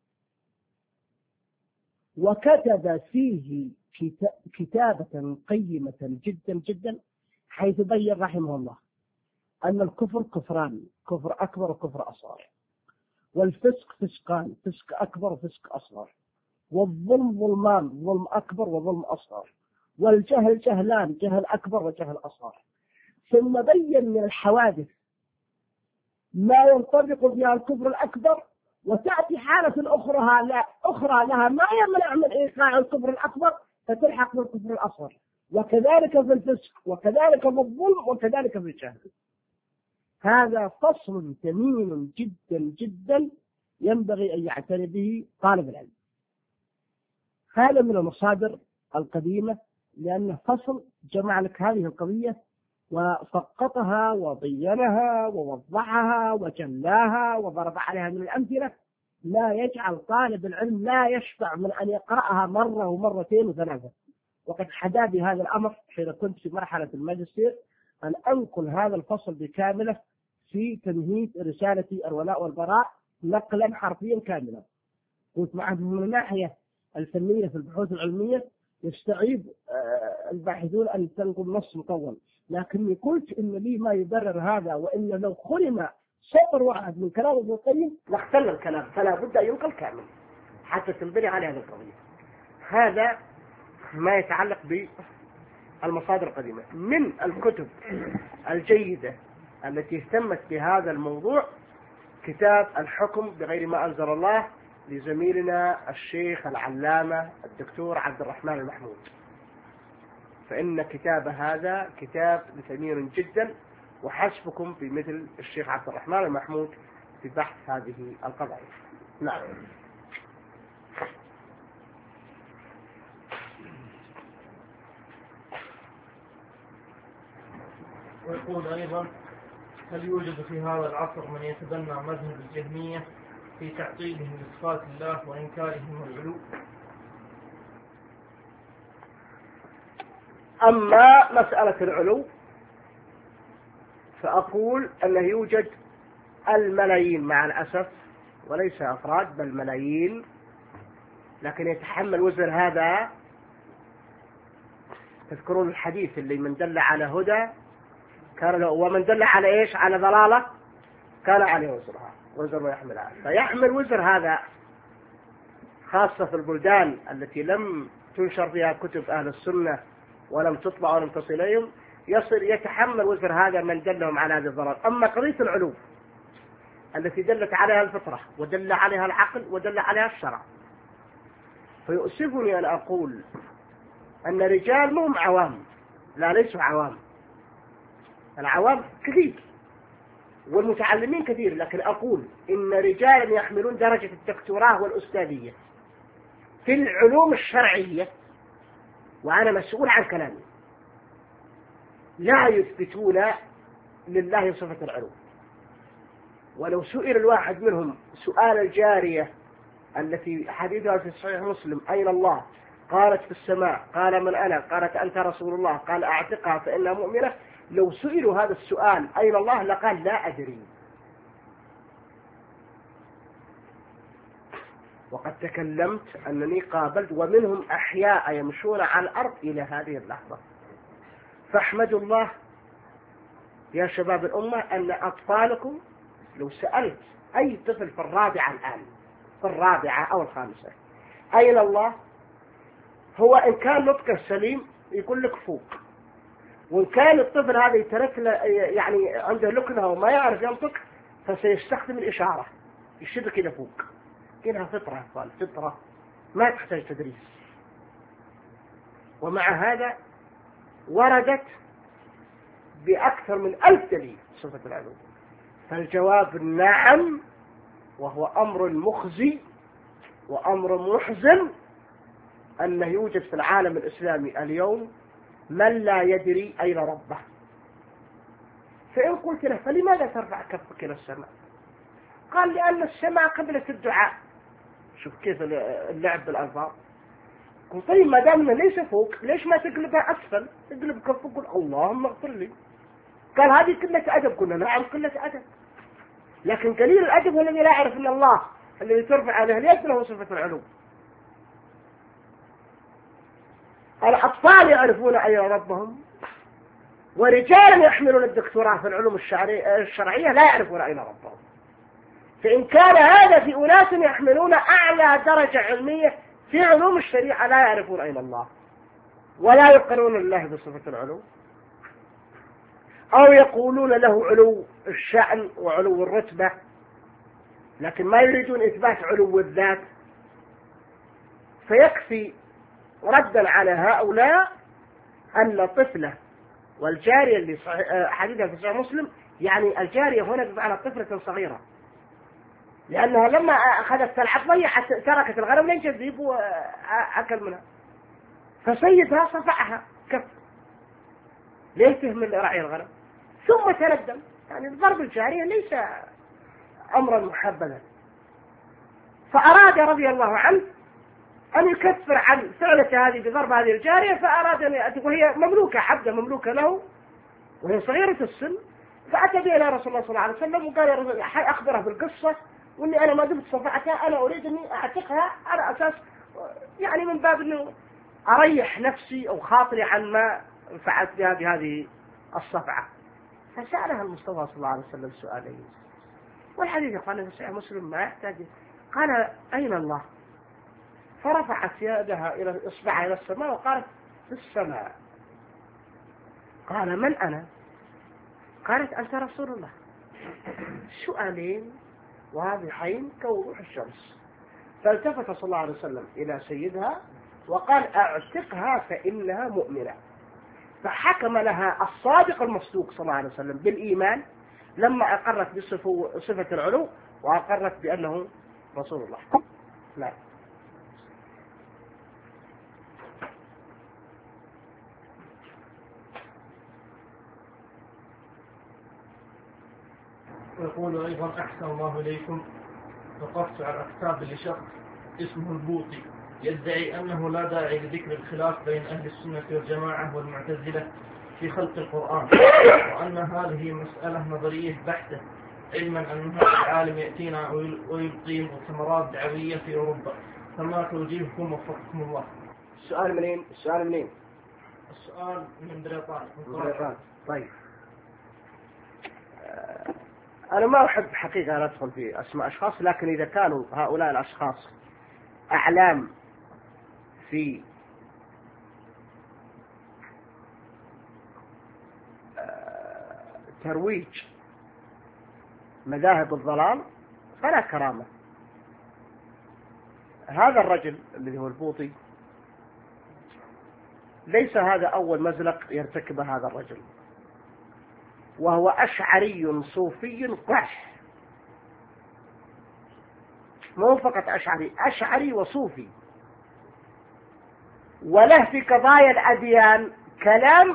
وكتب فيه كتابة قيمة جدا جدا، حيث بين رحمه الله أن الكفر كفران: كفر أكبر وكفر أصغر، والفسق فسقان: فسق أكبر وفسق أصغر، والظلم ظلمان: ظلم أكبر وظلم أصغر، والجهل جهلان: جهل أكبر وجهل أصغر. ثم بين من الحوادث ما ينطبق بها الكفر الأكبر، وتأتي حالة أخرى لا أخرى لها ما يمنع من إيقاع الكفر الأكبر فتلحق بالكفر الأصغر، وكذلك في الفسق، وكذلك في الظلم، وكذلك في الجهل. هذا فصل ثمين جدا جدا ينبغي أن يعتني به طالب العلم. هذا من المصادر القديمة لأنه فصل جمع لك هذه القضية وسقطها وبينها ووضحها وجلاها وضرب عليها من الأمثلة، لا يجعل طالب العلم لا يشبع من أن يقرأها مرة ومرتين وثلاثة. وقد حدا بهذا الأمر حين كنت في مرحلة الماجستير أن أنقل هذا الفصل بكامله في تمهيد رسالتي الولاء والبراء نقلا حرفيا كاملا. كنت معه من الناحية الفنية في البحوث العلمية يستعيب الباحثون أن تنقل نص مطول، لكني قلت إن لي ما يبرر هذا، وإن لو خرم سطر واحد من كلام ابن القيم لاختل الكلام، فلا بد أن ينقل كامل حتى تنبني على هذه القضية. هذا ما يتعلق بالمصادر القديمة. من الكتب الجيدة التي اهتمت بهذا الموضوع كتاب الحكم بغير ما أنزل الله لزميلنا الشيخ العلامة الدكتور عبد الرحمن المحمود، فإن كتاب هذا كتاب ثمين جدا، وحسبكم بمثل الشيخ عبد الرحمن المحمود في بحث هذه القضايا. نعم. ويقول أيضا: هل يوجد في هذا العصر من يتبنى مذهب الجهمية في تعطيلهم لصفات الله وإنكارهم العلو؟ أما مسألة العلو فأقول أنه يوجد الملايين مع الأسف، وليس أفراد بل ملايين، لكن يتحمل وزر هذا. تذكرون الحديث اللي من دل على هدى كان له، ومن دل على إيش؟ على ضلالة كان عليه وزرها، وزر ويحملها. فيحمل وزر هذا خاصة في البلدان التي لم تنشر فيها كتب أهل السنة ولم تطبع ولم تصل إليهم، يصل يتحمل وزر هذا من دلهم على هذه الضلال. أما قضية العلو التي دلت عليها الفطرة ودل عليها العقل ودل عليها الشرع، فيؤسفني أن أقول أن رجال مهم عوام، لا ليسوا عوام، العوام كثير والمتعلمين كثير، لكن أقول إن رجالا يحملون درجة الدكتوراه والأستاذية في العلوم الشرعية، وأنا مسؤول عن كلامي، لا يثبتون لله صفة العلو. ولو سئل الواحد منهم سؤال الجارية التي حديثها في صحيح مسلم: أين الله؟ قالت في السماء. قال: من أنا؟ قالت: أنت رسول الله. قال: أعتقها فإنها مؤمنة. لو سئلوا هذا السؤال أين الله لقال: لا أدري. وقد تكلمت أنني قابلت ومنهم أحياء يمشون على الأرض إلى هذه اللحظة. فاحمدوا الله يا شباب الأمة أن أطفالكم، لو سألت أي طفل في الرابعة الآن، في الرابعة أو الخامسة، أين الله؟ هو إن كان نطقه سليم يقول لك فوق، وإن كان الطفل هذا يترك يعني عنده لكنه وما يعرف ينطق فسيستخدم الإشارة، يشير كده فوق. كده فطرة أطفال، فطرة ما تحتاج تدريس. ومع هذا وردت بأكثر من ألف دليل صفة العلو. فالجواب نعم، وهو أمر مخزي وأمر محزن أنه يوجد في العالم الإسلامي اليوم من لا يدري أين ربه. فإن قلت له: فلماذا ترفع كفك إلى السماء؟ قال: لأن السماء قبلة الدعاء. شوف كيف اللعب بالألفاظ. قلت: طيب ما دام ليس فوق ليش ما تقلبها أسفل؟ تقلب كفك قل اللهم اغفر لي. قال: هذه قلة أدب. قلنا: نعم قلة أدب، لكن قليل الأدب هو الذي لا يعرف أن الله الذي ترفع عليه اليد له صفة العلو. الأطفال يعرفون أين ربهم، ورجال يحملون الدكتوراه في العلوم الشرعية لا يعرفون أين ربهم. فإن كان هذا في أناس يحملون أعلى درجة علمية في علوم الشريعة لا يعرفون أين الله ولا يقرون الله بصفة العلو، أو يقولون له علو الشأن وعلو الرتبة لكن ما يريدون إثبات علو الذات، فيكفي ردا على هؤلاء أن طفلة والجارية اللي حديثها في صحيح مسلم، يعني الجارية هنا بمعنى طفلة صغيرة، لأنها لما أخذت تلعب ضيعت تركت الغنم لين جذب وأكل منها. فسيدها صفعها كف ليه من رعي الغنم، ثم تندم. يعني ضرب الجارية ليس أمرا محببا، فأراد رضي الله عنه أن يكفر عن فعلة هذه بضرب هذه الجارية، فأراد أن يأتي وهي مملوكة، عبدة مملوكة له وهي صغيرة السن، فأتى بها إلى رسول الله صلى الله عليه وسلم وقال يا رسول الله أخبره بالقصة، وإني أنا ما دمت صفعتها أنا أريد أني أعتقها على أساس يعني من باب أنه أريح نفسي أو خاطري عن ما فعلت بها بهذه الصفعة. فسألها المصطفى صلى الله عليه وسلم سؤالين، والحديث قال في صحيح مسلم ما يحتاج. قال أين الله؟ فرفعت يدها إلى إصبعها إلى السماء وقالت في السماء. قال من أنا؟ قالت أنت رسول الله. سؤالين واضحين كوضوح الشمس. فالتفت صلى الله عليه وسلم إلى سيدها وقال أعتقها فإنها مؤمنة. فحكم لها الصادق المصدوق صلى الله عليه وسلم بالإيمان لما أقرت بصفة العلو وأقرت بأنه رسول الله. لا ويقول أيضا أحسن الله إليكم، وقفت على كتاب لشخص اسمه البوطي يدعي أنه لا داعي لذكر الخلاف بين أهل السنة والجماعة والمعتزلة في خلق القرآن، وأن هذه مسألة نظرية بحتة، علما أن هذا العالم يأتينا ويلقي مؤتمرات دعوية في أوروبا. فما توجيهكم وفقكم الله؟ السؤال منين؟ السؤال منين؟ السؤال من بريطانيا. طيب أنا ما أحب حقيقة أن أدخل في أسماء أشخاص، لكن إذا كانوا هؤلاء الأشخاص أعلام في ترويج مذاهب الضلال فلا كرامة. هذا الرجل الذي هو البوطي ليس هذا أول مزلق يرتكبه هذا الرجل، وهو أشعري صوفي قح، مو فقط أشعري، أشعري وصوفي، وله في قضايا الأديان كلام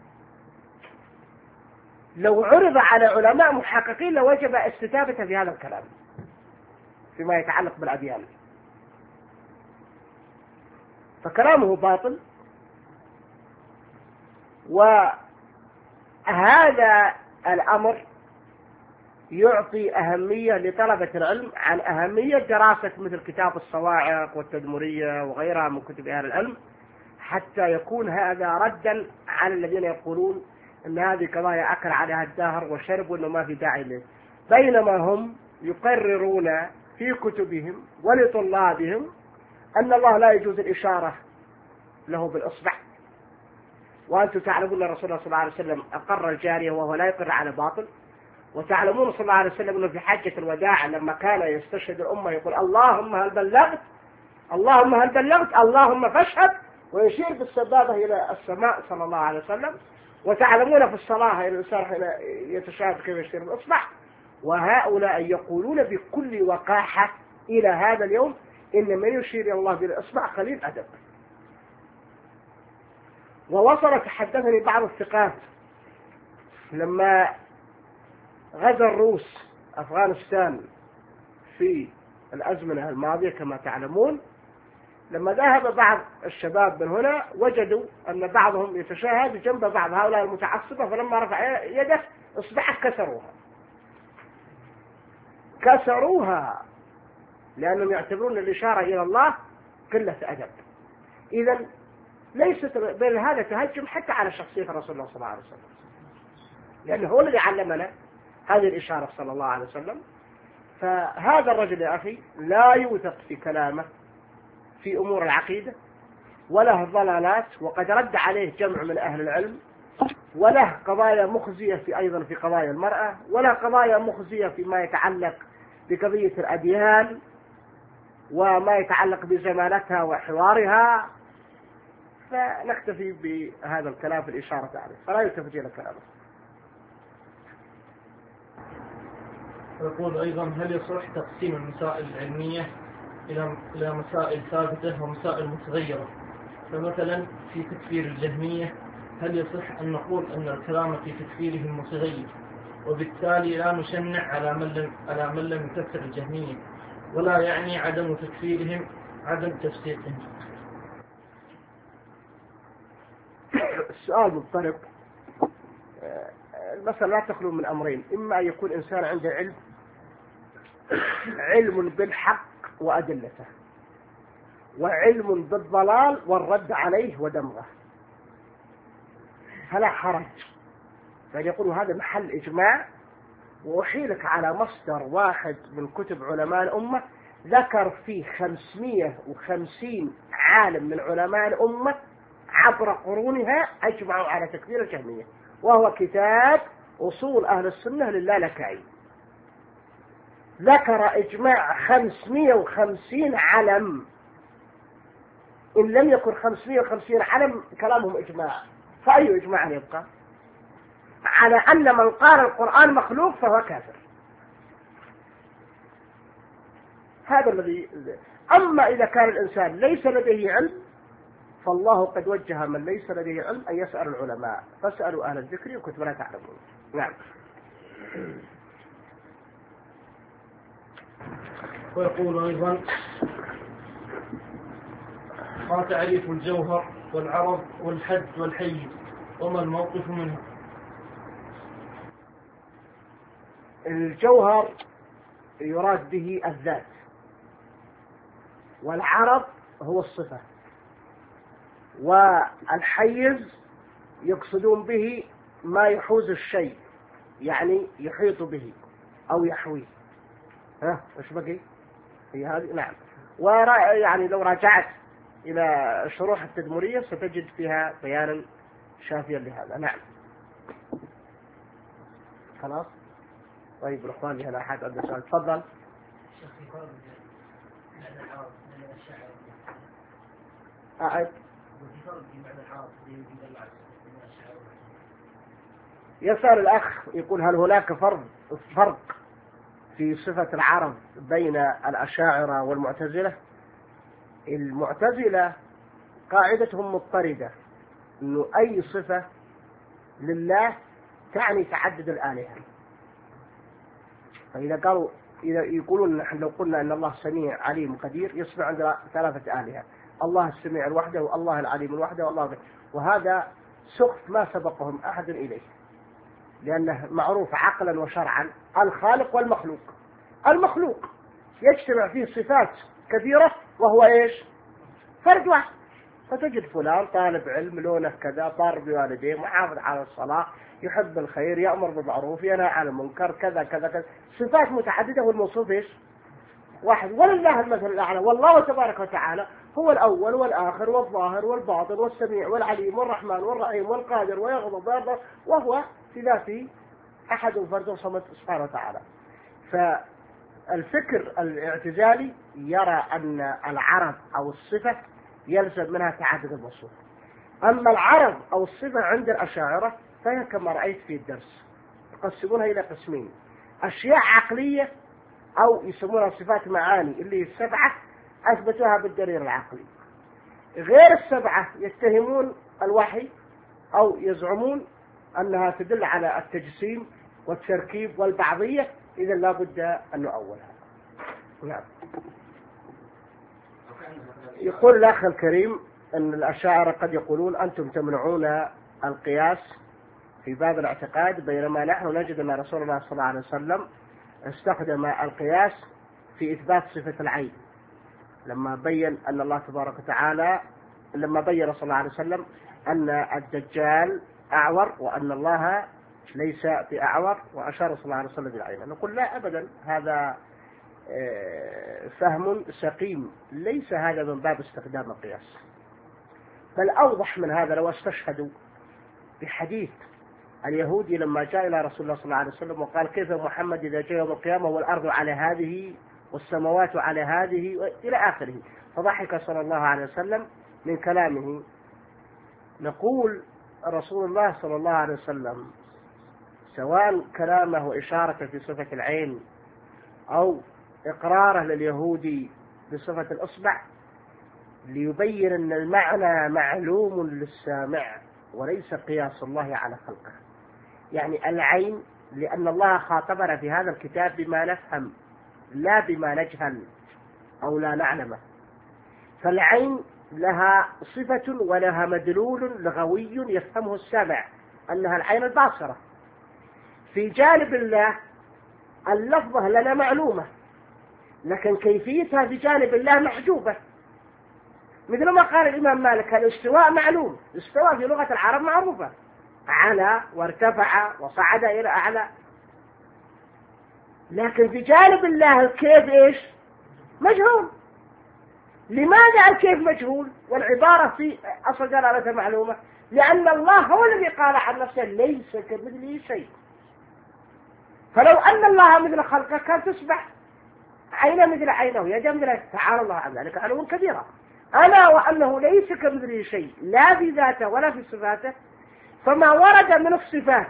لو عرض على علماء محققين لوجب استتابته في هذا الكلام فيما يتعلق بالأديان. فكلامه باطل، وهذا الأمر يعطي أهمية لطلبة العلم عن أهمية دراسة مثل كتاب الصواعق والتدمرية وغيرها من كتب أهل العلم، حتى يكون هذا ردا على الذين يقولون أن هذه قضايا أكل عليها الدهر وشرب وأنه ما في داعي له، بينما هم يقررون في كتبهم ولطلابهم أن الله لا يجوز الإشارة له بالإصبع. وأنتم تعلمون أن رسول الله صلى الله عليه وسلم أقر الجارية وهو لا يقر على باطل، وتعلمون صلى الله عليه وسلم أنه في حجة الوداع لما كان يستشهد الأمة يقول اللهم هل بلغت، اللهم هل بلغت، اللهم فاشهد، ويشير بالسبابة إلى السماء صلى الله عليه وسلم. وتعلمون في الصلاة الإنسان يتشاهد كيف يشير بالإصبع. وهؤلاء يقولون بكل وقاحة إلى هذا اليوم إن من يشير إلى الله بالإصبع قليل أدب. ووصل تحدثني بعض الثقات لما غزا الروس أفغانستان في الأزمنة الماضية كما تعلمون، لما ذهب بعض الشباب من هنا وجدوا أن بعضهم يتشاهد جنب بعض هؤلاء المتعصبة، فلما رفع يده إصبعه كسروها كسروها لأنهم يعتبرون الإشارة إلى الله قلة أدب. إذن ليست بين هذا تهجم حتى على شخصية رسول الله صلى الله عليه وسلم، لأنه هو الذي علمنا هذه الإشارة صلى الله عليه وسلم. فهذا الرجل يا أخي لا يوثق في كلامه في أمور العقيدة، وله ضلالات، وقد رد عليه جمع من أهل العلم، وله قضايا مخزية في أيضا في قضايا المرأة، وله قضايا مخزية فيما يتعلق بقضية الأديان وما يتعلق بزمالتها وحوارها. فنكتفي بهذا الكلام في الإشارة عليه، فلا يلتفت إلى كلامه. يقول أيضا هل يصح تقسيم المسائل العلمية إلى إلى مسائل ثابتة ومسائل متغيرة، فمثلا في تكفير الجهمية هل يصح أن نقول أن الكلام في تكفيرهم متغير، وبالتالي لا نشنع على من لم على من لم يكفر الجهمية، ولا يعني عدم تكفيرهم عدم تفسيقهم؟ السؤال مضطرب. المسألة لا تخلو من أمرين: إما أن يكون إنسان عنده علم علم بالحق وأدلته، وعلم بالضلال والرد عليه ودمغه، فلا حرج فأن يقول هذا محل إجماع، وأحيلك على مصدر واحد من كتب علماء الأمة ذكر فيه خمسمائة وخمسين عالم من علماء الأمة عبر قرونها أجمعوا على تكفير الجهمية، وهو كتاب أصول أهل السنة للالكائي. ذكر إجماع خمسمائة وخمسين علم، إن لم يكن خمسمائة وخمسين علم كلامهم إجماع، فأي إجماع يبقى على أن من قال القرآن مخلوق فهو كافر؟ هذا الذي. أما إذا كان الإنسان ليس لديه علم فالله قد وجه من ليس لديه علم أن يسأل العلماء، فاسألوا أهل الذكر وكنتم لا تعلمون. نعم. ويقول أيضا: ما تعريف الجوهر والعرض والحد والحيز، وما الموقف منه؟ الجوهر يراد به الذات، والعرض هو الصفة، والحيز يقصدون به ما يحوز الشيء، يعني يحيط به أو يحويه. ها ايش بقي؟ هي هذه. نعم. ويعني لو راجعت إلى الشروح التدمرية ستجد فيها بيانا شافيا لهذا. نعم. خلاص. طيب الأخوان هنا أحد عنده سؤال؟ تفضل. أعد. يسأل الأخ يقول: هل هناك فرق فرق في صفة العرض بين الأشاعرة والمعتزلة؟ المعتزلة قاعدتهم مضطردة، إنه أي صفة لله تعني تعدد الآلهة. فإذا قالوا إذا يقولون نحن لو قلنا أن الله سميع عليم قدير يصبح عندنا ثلاثة آلهة: الله السميع الوحده، والله العليم الوحده، والله ده. وهذا سخف ما سبقهم أحد إليه، لأنه معروف عقلا وشرعا الخالق والمخلوق. المخلوق يجتمع فيه صفات كثيرة وهو إيش؟ فرد واحد. فتجد فلان طالب علم، لونه كذا، بار بوالديه، محافظ على الصلاة، يحب الخير، يأمر بالمعروف، ينهى عن المنكر، كذا كذا كذا، صفات متعددة والموصوف إيش؟ واحد. ولله المثل الأعلى. والله تبارك وتعالى هو الأول والآخر والظاهر والباطن والسميع والعليم والرحمن والرحيم والقادر ويغضب ويرضى، وهو في ذاته أحد فرد صمد سبحانه وتعالى. فالفكر الاعتزالي يرى أن العرض أو الصفة يلزم منها تعدد الوصف. أما العرض أو الصفة عند الأشاعرة فهي كما رأيت في الدرس يقسمونها إلى قسمين: أشياء عقلية أو يسمونها صفات معاني اللي هي السبعة أثبتوها بالدليل العقلي. غير السبعة يتهمون الوحي أو يزعمون أنها تدل على التجسيم والتركيب والبعضية، إذا لا بد أن نؤولها. نعم. يقول الأخ الكريم أن الأشاعرة قد يقولون أنتم تمنعون القياس في باب الاعتقاد، بينما نحن نجد أن رسول الله صلى الله عليه وسلم استخدم القياس في إثبات صفة العين، لما بين أن الله تبارك وتعالى لما بين صلى الله عليه وسلم أن الدجال أعور وأن الله ليس بأعور، وأشار صلى الله عليه وسلم بالعين. نقول لا أبدا، هذا فهم سقيم، ليس هذا من باب استخدام القياس، بل أوضح من هذا لو استشهدوا بحديث اليهودي لما جاء إلى رسول الله صلى الله عليه وسلم وقال: كيف محمد إذا جاء يوم القيامة والأرض على هذه والسماوات على هذه إلى آخره، فضحك صلى الله عليه وسلم من كلامه. نقول رسول الله صلى الله عليه وسلم سواء كلامه إشارة في صفة العين أو إقراره لليهودي بصفة الإصبع ليبين أن المعنى معلوم للسامع وليس قياس الله على خلقه. يعني العين، لأن الله خاطبنا في هذا الكتاب بما نفهم لا بما نجهل أو لا نعلمه، فالعين لها صفة ولها مدلول لغوي يفهمه السامع أنها العين الباصرة. في جانب الله اللفظة لنا معلومة، لكن كيفيتها في جانب الله محجوبة. مثل ما قال الإمام مالك الاستواء معلوم، الاستواء في لغة العرب معروفة، على وارتفع وصعد إلى أعلى، لكن في جانب الله الكيف إيش؟ مجهول. لماذا الكيف مجهول والعبارة في أصل دلالتها معلومة؟ لأن الله هو الذي قال عن نفسه ليس كمثله شيء. فلو أن الله مثل خلقه كان تصبح عينه مثل عينه، يده مثل، تعالى الله عن ذلك علوا كبيرا. أنا وأنه ليس كمثله شيء لا في ذاته ولا في صفاته، فما ورد من الصفات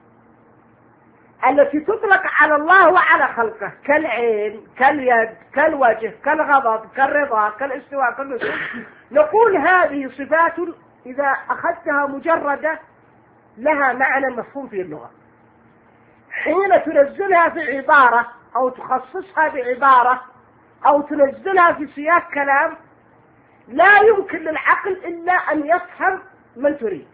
التي تطلق على الله وعلى خلقه كالعين كاليد كالوجه كالغضب كالرضا كالاستواء كالنزول، نقول هذه صفات إذا أخذتها مجردة لها معنى مفهوم في اللغة. حين تنزلها في عبارة أو تخصصها بعبارة أو تنزلها في سياق كلام لا يمكن للعقل إلا أن يفهم من تريد.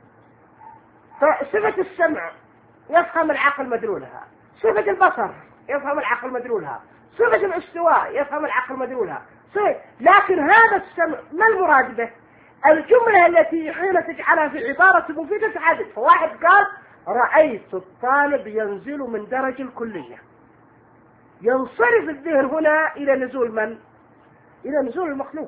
فصفة السمع يفهم العقل مدلولها، صفة البصر يفهم العقل مدلولها، صفة الاستواء يفهم العقل مدلولها، صفة. لكن هذا السمع ما المراد به؟ الجملة التي حين تجعلها في عبارة مفيدة تحدث. فواحد قال رأيت الطالب ينزل من درج الكلية، ينصرف الذهن هنا إلى نزول من؟ إلى نزول المخلوق.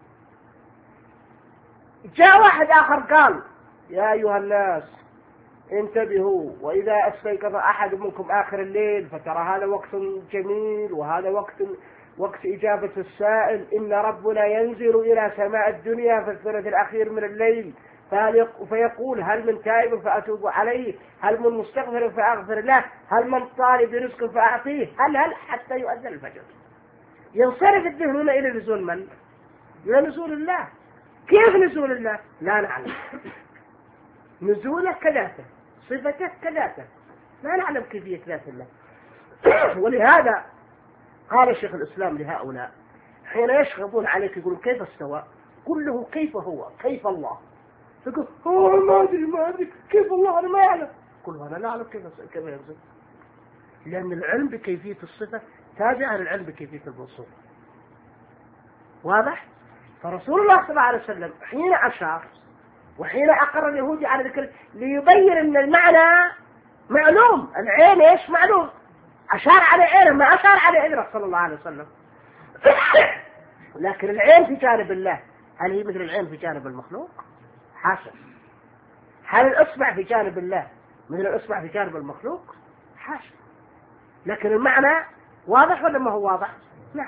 جاء واحد آخر قال يا أيها الناس انتبهوا، وإذا استيقظ أحد منكم آخر الليل فترى هذا وقت جميل وهذا وقت وقت إجابة السائل، إن ربنا ينزل إلى سماء الدنيا في الثلث الأخير من الليل فيقول هل من تائب فأتوب عليه، هل من مستغفر فأغفر له، هل من طالب رزق فأعطيه، هل هل حتى يؤذن الفجر. ينصرف الذهن هنا إلى نزول من؟ إلى نزول الله. كيف نزول الله؟ لا نعلم. نزوله كذاته، صفته كذاته، لا نعلم كيفية ذات الله. ولهذا قال شيخ الإسلام لهؤلاء حين يشغبون عليك يقولون كيف استوى؟ قل له كيف هو؟ كيف الله؟ تقول هو ما أدري ما أدري كيف الله، أنا ما أعلم. قل أنا لا أعلم كيف كيف ينزل، لأن العلم بكيفية الصفة تابع للعلم بكيفية الموصوف. واضح؟ فرسول الله صلى الله عليه وسلم حين أشار وحين أقر اليهودي على ذكر ليبين أن المعنى معلوم، العين إيش معلوم، أشار على عينه ما أشار على عينه صلى الله عليه وسلم. لكن العين في جانب الله هل هي مثل العين في جانب المخلوق؟ حاشا. هل الإصبع في جانب الله مثل الإصبع في جانب المخلوق؟ حاشا. لكن المعنى واضح ولا ما هو واضح؟ نعم.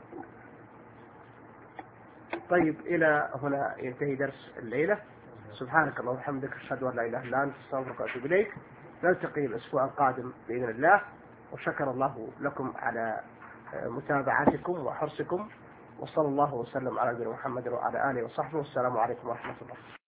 طيب إلى هنا ينتهي درس الليلة. سبحانك اللهم وبحمدك أشهد أن لا إله إلا أنت أستغفرك وأتوب إليك. نلتقي الأسبوع القادم بإذن الله، وشكر الله لكم على متابعتكم وحرصكم، وصلى الله وسلم على نبينا محمد وعلى آله وصحبه، والسلام عليكم ورحمة الله.